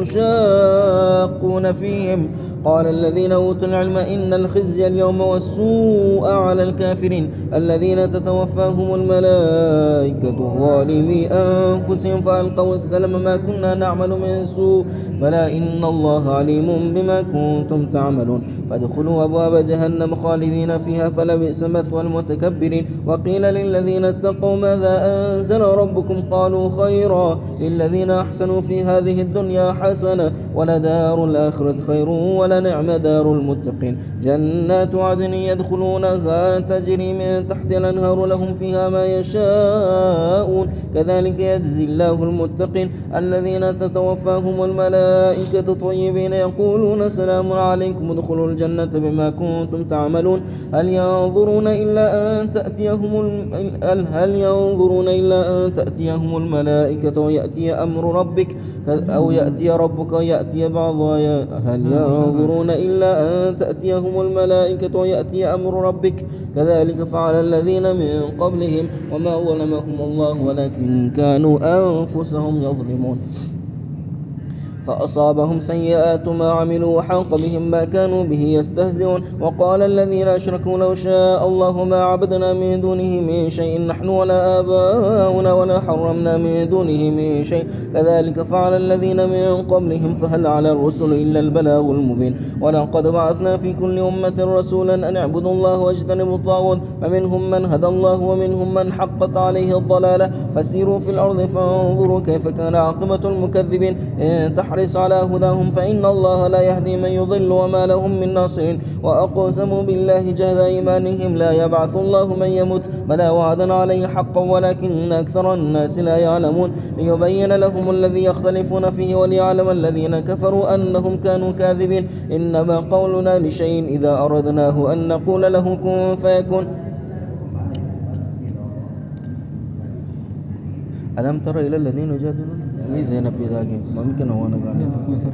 تشاقون فيهم قال الذين أوتوا العلم إن الخزي اليوم والسوء على الكافرين الذين تتوفاهم الملائكة ظالمي أنفسهم فألقوا السلم ما كنا نعمل من سوء بلى إن الله عليم بما كنتم تعملون فادخلوا أبواب جهنم خالدين فيها فلبئس مثوى المتكبرين وقيل للذين اتقوا ماذا أنزل ربكم قالوا خيرا للذين أحسنوا في هذه الدنيا حسنة ولدار الآخرة خير ولنعم دار المتقين جنات عدن يدخلونها تجري من تحت الأنهار لهم فيها ما يشاءون كذلك يجزي الله المتقين الذين تتوفاهم الملائكة طيبين يقولون سلام عليكم ادخلوا الجنة بما كنتم تعملون هل ينظرون إلا أن تأتيهم الملائكة ويأتي أمر ربك أو يأتي ربك ويأتي بعض هل ينظرون إلا أن تأتيهم الملائكة ويأتي أمر ربك كذلك فعل الذين من قبلهم وما ظلمهم الله ولكن كانوا أنفسهم يظلمون فأصابهم سيئات ما عملوا وحاق بهم ما كانوا به يستهزئون وقال الذين أشركوا لو شاء الله ما عبدنا من دونه من شيء نحن ولا آباؤنا ولا حرمنا من دونه من شيء كذلك فعل الذين من قبلهم فهل على الرسل إلا البلاغ المبين ولقد بعثنا في كل أمة رسولا أن اعبدوا الله واجتنبوا الطاغوت فمنهم من هدى الله ومنهم من حقت عليه الضلالة فسيروا في الأرض فانظروا كيف كان عاقبة المكذبين إن تحرص على هداهم فإن الله لا يهدي من يضل وما لهم من ناصرين وأقسموا بالله جهد إيمانهم لا يبعث الله من يموت بلى وعدا عليه حقا ولكن أكثر الناس لا يعلمون ليبين لهم الذي يختلفون فيه وليعلم الذين كفروا أنهم كانوا كاذبين إنما قولنا لشيء إذا أردناه أن نقول له كن فيكون ألم تر إلى الذين يجادلون زينب بذاك ممكن هو أنا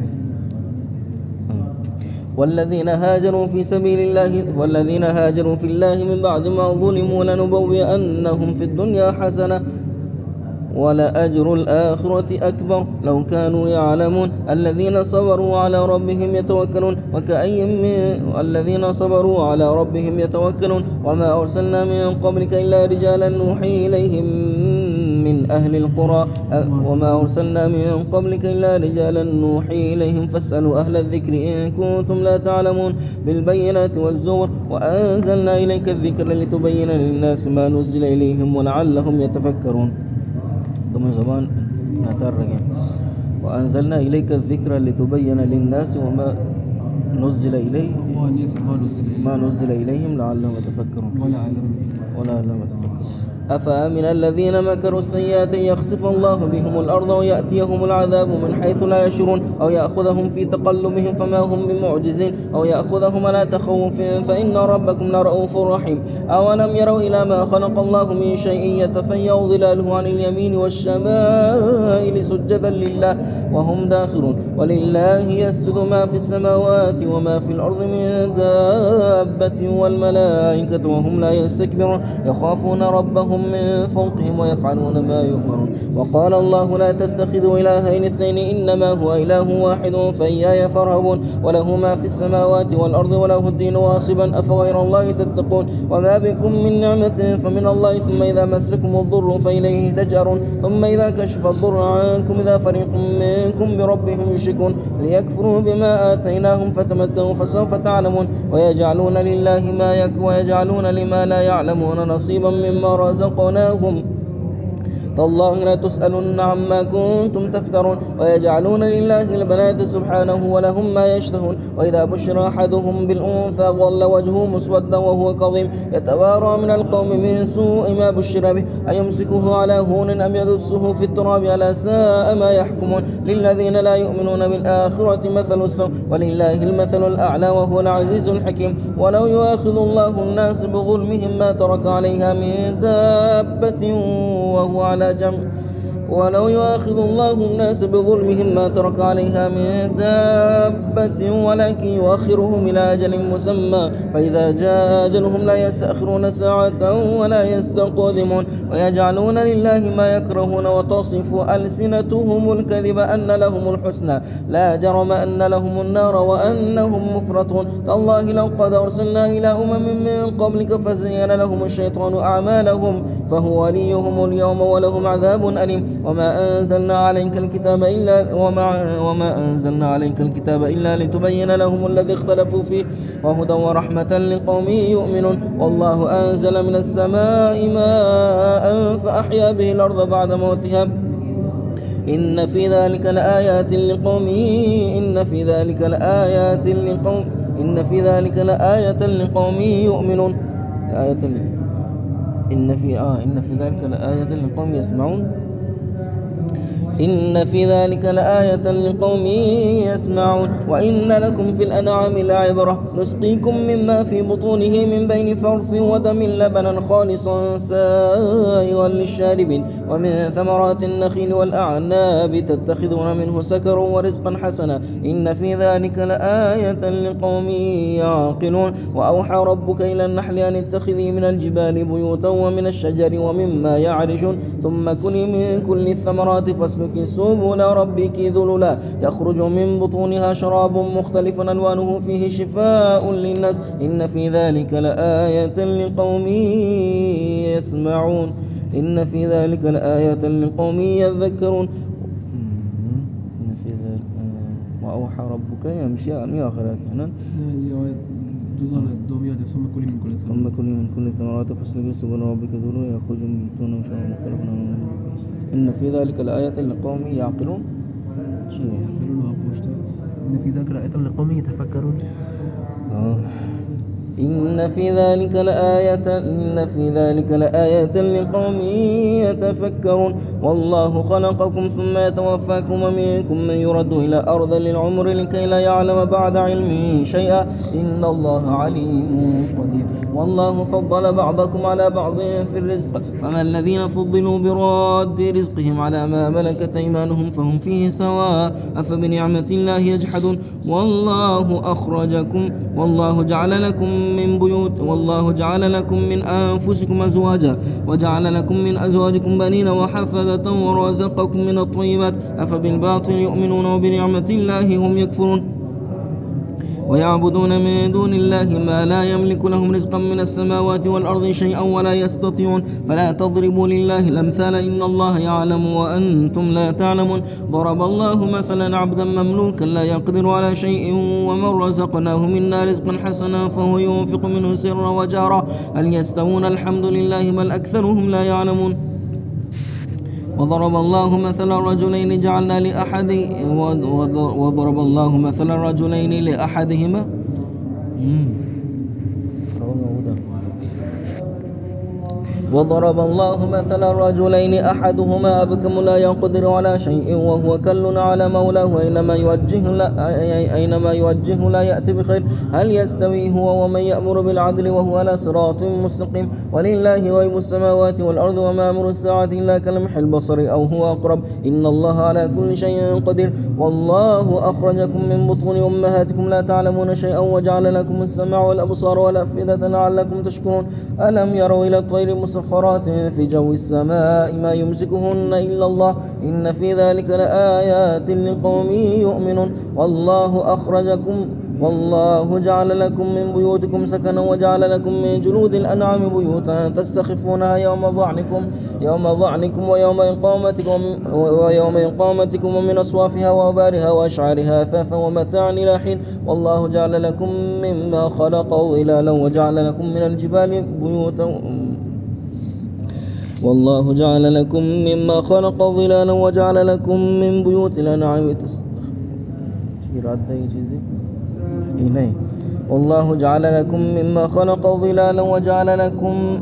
والذين هاجروا في سبيل الله والذين هاجروا في الله من بعد ما ظلموا لنبوئنهم في الدنيا حسنة ولأجر الآخرة أكبر لو كانوا يعلمون الذين صبروا على ربهم يتوكلون وكأي من الذين صبروا على ربهم يتوكلون وما أرسلنا من قبلك إلا رجالا نوحي إليهم من أهل القرى وما أرسلنا من قبلك إلا رجالا نوحي إليهم فاسألوا أهل الذكر إن كنتم لا تعلمون بالبينات والزور وأنزلنا إليك الذكر لتبين للناس ما نزل إليهم ولعلهم يتفكرون كما زمان نترجم وأنزلنا إليك الذكر لتبين للناس وما نزل إليهم ما نزل إليهم لعلهم يتفكرون أفأمن الذين مكروا السيئات يخسف الله بهم الأرض ويأتيهم العذاب من حيث لا يشعرون أو يأخذهم في تقلبهم فما هم بمعجزين أو يأخذهم على تخوف فإن ربكم لرؤوف رحيم أولم يروا إلى ما خلق الله من شيء يتفيأ ظلاله عن اليمين والشمائل سجدا لله وهم داخرون ولله يسجد ما في السماوات وما في الأرض من دابة والملائكة وهم لا يستكبرون يخافون ربهم من فوقهم ويفعلون ما يؤمرون وقال الله لا تتخذوا إلهين اثنين إنما هو إله واحد فإياي فارهبون وله ما في السماوات والأرض وله الدين واصبا أفغير الله تتقون وما بكم من نعمة فمن الله ثم إذا مسكم الضر فإليه تجأرون ثم إذا كشف الضر عنكم إذا فريق منكم بربهم يشركون ليكفروا بما آتيناهم فتمتعوا فسوف تعلمون ويجعلون لله ويجعلون لما لا يعلمون نصيبا مما رزقناهم تالله لا تسألن عما كنتم تفترون ويجعلون لله البنات سبحانه ولهم ما يشتهون وإذا بشر أحدهم بالأنثى ظل وجهه مسودا وهو كظيم يتوارى من القوم من سوء ما بشر به أيمسكه على هون أم يدسه في التراب ألا ساء ما يحكمون للذين لا يؤمنون بالآخرة مثل السوء ولله المثل الأعلى وهو العزيز الحكيم ولو يؤاخذ الله الناس بظلمهم ما ترك عليها من دابة وهو على ولو يؤاخذ الله الناس بظلمهم ما ترك عليها من دابة ولكن يؤخرهم إلى أجل مسمى فإذا جاء أجلهم لا يستأخرون ساعة ولا يستقدمون ويجعلون لله ما يكرهون وتصف ألسنتهم الكذب أن لهم الحسنى لا جرم أن لهم النار وأنهم مفرطون تالله لو قد أرسلنا إلى من قبلك فزين لهم الشيطان أعمالهم فهو وليهم اليوم ولهم عذاب أليم وما أنزلنا عليك الكتاب إلا لتبين لهم الذي اختلفوا فيه وهدى ورحمة لقوم يؤمنون والله أنزل من السماء ماء فأحيا به الأرض بعد موتها إن في ذلك لآيات لقوم يؤمنون إن في ذلك لآية لقوم يسمعون إن في ذلك لآية لقوم يسمعون وإن لكم في الأنعام لعبرة نسقيكم مما في بطونه من بين فرث ودم لبنا خالصا سائغا للشاربين ومن ثمرات النخيل والأعناب تتخذون منه سكرا ورزقا حسنا إن في ذلك لآية لقوم يعقلون وأوحى ربك إلى النحل أن اتخذي من الجبال بيوتا ومن الشجر ومما يعرشون ثم كلي من كل الثمرات فاسلكي سبل ربك ذللا يخرج من بطونها شراب مختلف ألوانه فيه شفاء للناس إن في ذلك لآية لقوم يسمعون إن في ذلك لآية لقوم يذكرون إن في ذلك وأوحى ربك يمشي عن آخرات ثم كلي من كل الثمرات فاسلكي سبل ربك ذللا يخرج من بطونها شراب مختلف إن في ذلك لآية لقوم يعقلون إن في ذلك لآية لقوم يتفكرون إن في ذلك لآية لقوم يتفكرون والله خلقكم ثم يتوفاكم ومنكم من يرد إلى أرض للعمر لكي لا يعلم بعد علمه شيئا إن الله عليم قدير والله فضل بعضكم على بعض في الرزق فما الذين فضلوا براد رزقهم على ما ملكت أيمانهم فهم فيه سواء أفبنعمة الله يجحدون والله أخرجكم والله جعل لكم من أنفسكم أزواجا وجعل لكم من أزواجكم بنين وحفظة ورزقكم من الطيبات أفبالباطل يؤمنون وبنعمة الله هم يكفرون ويعبدون من دون الله ما لا يملك لهم رزقا من السماوات والأرض شيئا ولا يستطيعون فلا تضربوا لله الأمثال إن الله يعلم وأنتم لا تعلمون ضرب الله مثلا عبدا مملوكا لا يقدر على شيء ومن رزقناه منا رزقا حسنا فهو ينفق منه سرا وجهرا هل يستوون الحمد لله بل أكثرهم لا يعلمون وضرب الله مثلا رجلين جعلنا وضرب الله مثلا رجلين وضرب الله مثلا رجلين أحدهما أبكم لا يقدر على شيء وهو كل على مولاه أينما يوجه لا يأتي بخير هل يستوي هو ومن يأمر بالعدل وهو على صراط مستقيم ولله غيب السماوات والأرض وما أمر الساعة إلا كلمح البصر أو هو أقرب إن الله على كل شيء قدير والله أخرجكم من بطون أمهاتكم لا تعلمون شيئا وجعل لكم السمع والأبصار والأفئدة لعلكم تشكرون ألم يروا إلى الطير مسخرات في جو السماء ما يمسكهن إلا الله إن في ذلك لآيات لقوم يؤمنون والله جعل لكم من بيوتكم سكنا وجعل لكم من جلود الأنعام بيوتا تستخفونها يوم ضعنكم ويوم إقامتكم ومن أصوافها وأوبارها وأشعارها أثاثا ومتاعا إلى حين والله جعل لكم مما خلق ظلالا وجعل لكم من الجبال بيوتا والله جعل لكم مما خلق ظلالا وجعل لكم من بيوت الأنعام والله جعل لكم مما خلق ظلالا وجعل لكم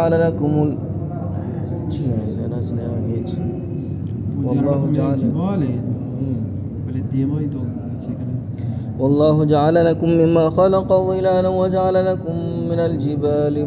والله جعل لكم مما خلق ظلالا وجعل لكم من الجبال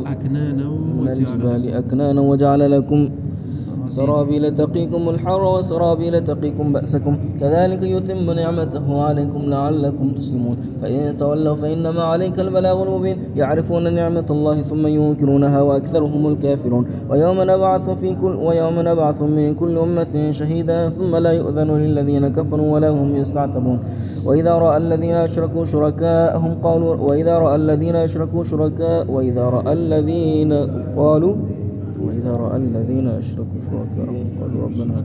أكنانا وجعل لكم سرابيل تقيكم الحر وسرابيل تقيكم بأسكم كذلك يتم نعمته عليكم لعلكم تسلمون فإن تولوا فإنما عليك البلاغ المبين يعرفون نعمة الله ثم ينكرونها وأكثرهم الكافرون ويوم نبعث من كل أمة شهيدا ثم لا يؤذن للذين كفروا ولا هم يستعتبون وإذا رأى الذين أشركوا شركاءهم قالوا ربنا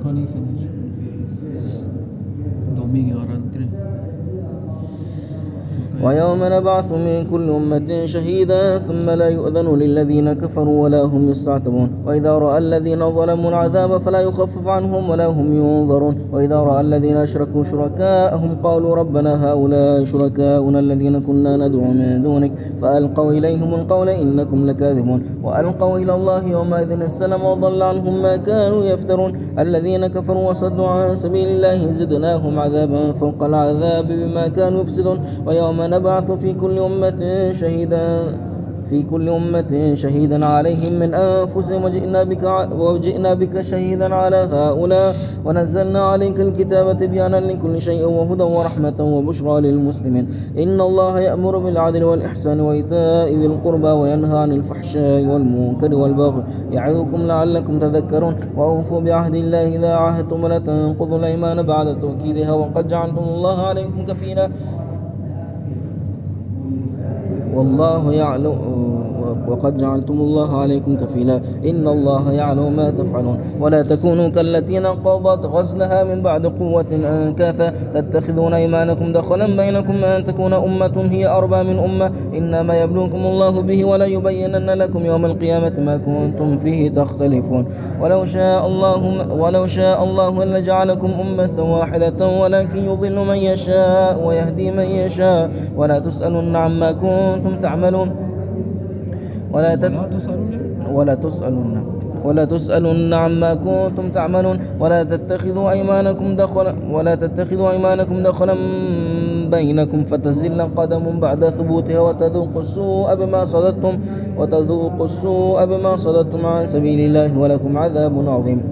ويوم نبعث من كل أمة شهيدا ثم لا يؤذن للذين كفروا ولا هم يستعتبون وإذا رأى الذين ظلموا العذاب فلا يخفف عنهم ولا هم ينظرون وإذا رأى الذين أشركوا شركاءهم قالوا ربنا هؤلاء شركاؤنا الذين كنا ندعو من دونك فألقوا إليهم القول إنكم لكاذبون وألقوا إلى الله يومئذ السلام وضل عنهم ما كانوا يفترون الذين كفروا وصدوا عن سبيل الله زدناهم عذابا فوق العذاب بما كانوا يفسدون ويوم نبعث في كل أمة شهيدا عليهم من أنفسهم وجئنا بك شهيدا على هؤلاء ونزلنا عليك الكتاب تبيانا لكل شيء وهدى ورحمة وبشرى للمسلمين إن الله يأمر بالعدل والإحسان وإيتاء ذي القربى وينهى عن الفحشاء والمنكر والبغي يعظكم لعلكم تذكرون وأوفوا بعهد الله إذا عاهدتم ولا تنقضوا الأيمان بعد توكيدها وقد جعلتم الله عليكم كفيلا والله يعلم وقد جعلتم الله عليكم كفيلا إن الله يعلم ما تفعلون ولا تكونوا كالتي نقضت غزلها من بعد قوة أنكاثا تتخذون أيمانكم دخلا بينكم أن تكون أمة هي أربى من أمة إنما يبلوكم الله به ولا يبينن لكم يوم القيامة ما كنتم فيه تختلفون ولو شاء الله لجعلكم أمة واحدة ولكن يضل من يشاء ويهدي من يشاء ولا تسألن عما كنتم تعملون ولا تسألن عما كنتم تعملون ولا تتخذوا أيمانكم دخلا بينكم فتزل قدم بعد ثبوتها وتذوقوا السوء بما صددتم عن سبيل الله ولكم عذاب عظيم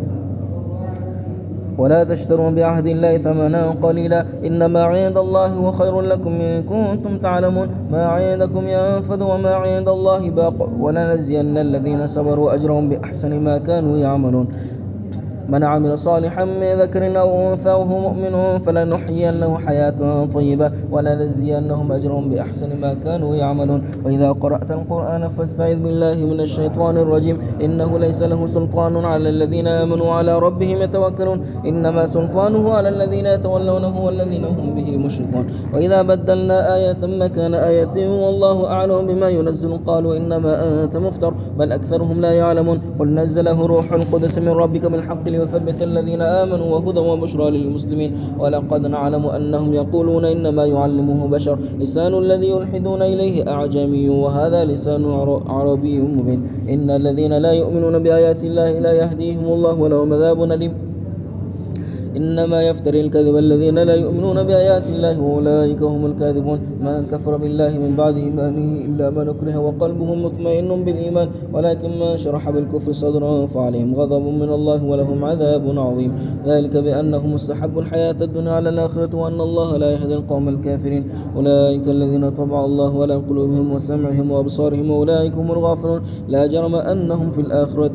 ولا تشتروا بعهد الله ثمنا قليلا إنما عند الله هو خير لكم إن كنتم تعلمون ما عندكم ينفد وما عند الله باق ولنجزين الذين صبروا أجرهم بأحسن ما كانوا يعملون من عمل صالحا من ذكر أو أنثى وهو مؤمن فلنحيينه حياة طيبة ولنجزينهم أجرهم بأحسن ما كانوا يعملون وإذا قرأت القرآن فاستعذ بالله من الشيطان الرجيم إنه ليس له سلطان على الذين آمنوا وعلى ربهم يتوكلون إنما سلطانه على الذين يتولونه والذين هم به مشركون وإذا بدلنا آية مكان آية والله أعلم بما ينزل قالوا إنما أنت مفتر بل أكثرهم لا يعلمون قل نزله روح القدس من ربك بالحق ليثبت الذين آمنوا وهدى وبشرى للمسلمين. ولقد نعلم أنهم يقولون إنما يعلمه بشر لسان الذي يلحدون إليه أعجمي وهذا لسان عربي مبين. إن الذين لا يؤمنون بآيات الله لا يهديهم الله ولهم عذاب أليم. إنما يفتري الكذب الذين لا يؤمنون بآيات الله وأولئك هم الكاذبون. من كفر بالله من بعد إيمانه إلا من أكره وقلبه مطمئن بالإيمان ولكن من شرح بالكفر صدرا فعليهم غضب من الله ولهم عذاب عظيم. ذلك بأنهم استحبوا الحياة الدنيا على الآخرة وأن الله لا يهدي القوم الكافرين. أولئك الذين طبع الله على قلوبهم وسمعهم وأبصارهم وأولئك هم الغافلون. لا جرم أنهم في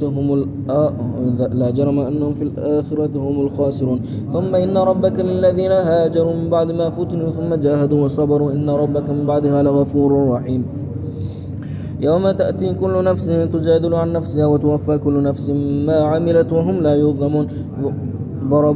الآخرة هم الخاسرون. ثم إن ربك للذين هاجروا من بعد ما فتنوا ثم جاهدوا وصبروا إن ربك من بعدها لغفور رحيم. يوم تأتي كل نفس تجادل عن نفسها وتوفى كل نفس ما عملت وهم لا يظلمون. وضرب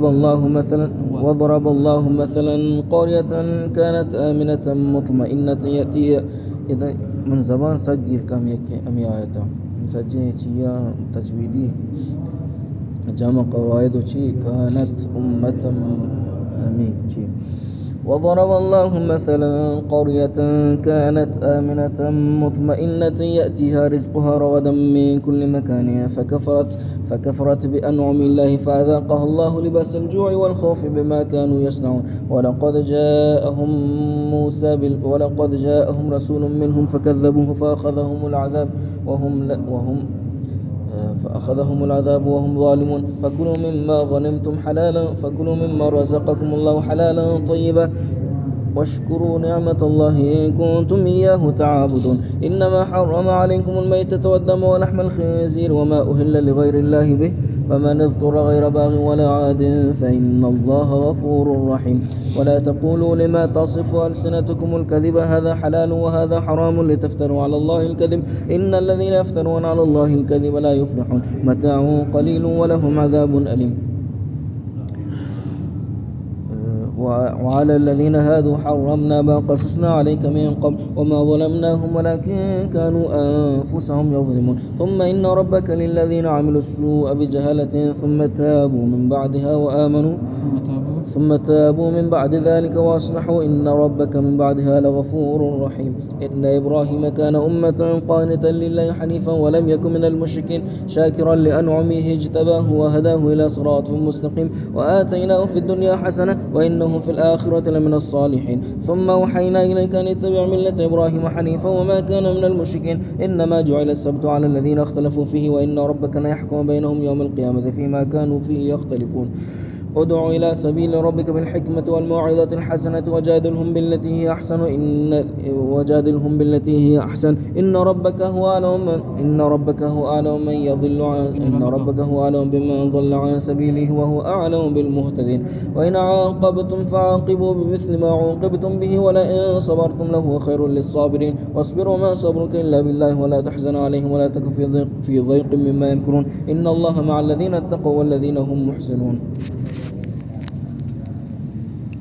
الله مثلا قرية كانت آمنة مطمئنة يأتي من زبان سجل كم أمي آياته سجل تجويدي جمع قواعد كانت أمة أمين. وضرب الله مثلا قرية كانت آمنة مطمئنة يأتيها رزقها رغدا من كل مكان فكفرت بأنعم الله فأذاقها الله لباس الجوع والخوف بما كانوا يصنعون. ولقد جاءهم رسول منهم فكذبوه فأخذهم العذاب وهم ظالمون. فكلوا مما رزقكم الله حلالا طيبا واشكروا نعمة الله إن كنتم إياه تعبدون. إنما حرم عليكم الميتة والدم ولحم الخنزير وما أهل لغير الله به فمن اضطر غير باغ ولا عاد فإن الله غفور رحيم. ولا تقولوا لما تصف ألسنتكم الكذب هذا حلال وهذا حرام لتفتروا على الله الكذب إن الذين يفترون على الله الكذب لا يفلحون. متاع قليل ولهم عذاب أليم. وعلى الذين هادوا حرمنا ما قصصنا عليك من قبل وما ظلمناهم ولكن كانوا أنفسهم يظلمون. ثم إن ربك للذين عملوا السوء بجهالة ثم تابوا من بعد ذلك وأصلحوا إن ربك من بعدها لغفور رحيم. إن إبراهيم كان أمة قانتا لله حنيفا ولم يكن من المشركين شاكرا لأنعمه اجتباه وهداه إلى صراط مستقيم وآتيناه في الدنيا حسنة وإنه في الآخرة لمن الصالحين. ثم أوحينا إليك أن اتبع ملة إبراهيم حنيفا وما كان من المشركين. إنما جعل السبت على الذين اختلفوا فيه وإن ربك لا يحكم بينهم يوم القيامة فيما كانوا فيه يختلفون. ادع إلى سبيل ربك بالحكمة والموعظة الحسنة وجادلهم بالتي هي أحسن إن ربك هو أعلم بمن ضل عن سبيله وهو أعلم بالمهتدين. وإن عاقبتم فعاقبوا بمثل ما عوقبتم به ولئن صبرتم لهو خير للصابرين. واصبر وما صبرك إلا بالله ولا تحزن عليهم ولا تك في ضيق مما يمكرون إن الله مع الذين اتقوا والذين هم محسنون.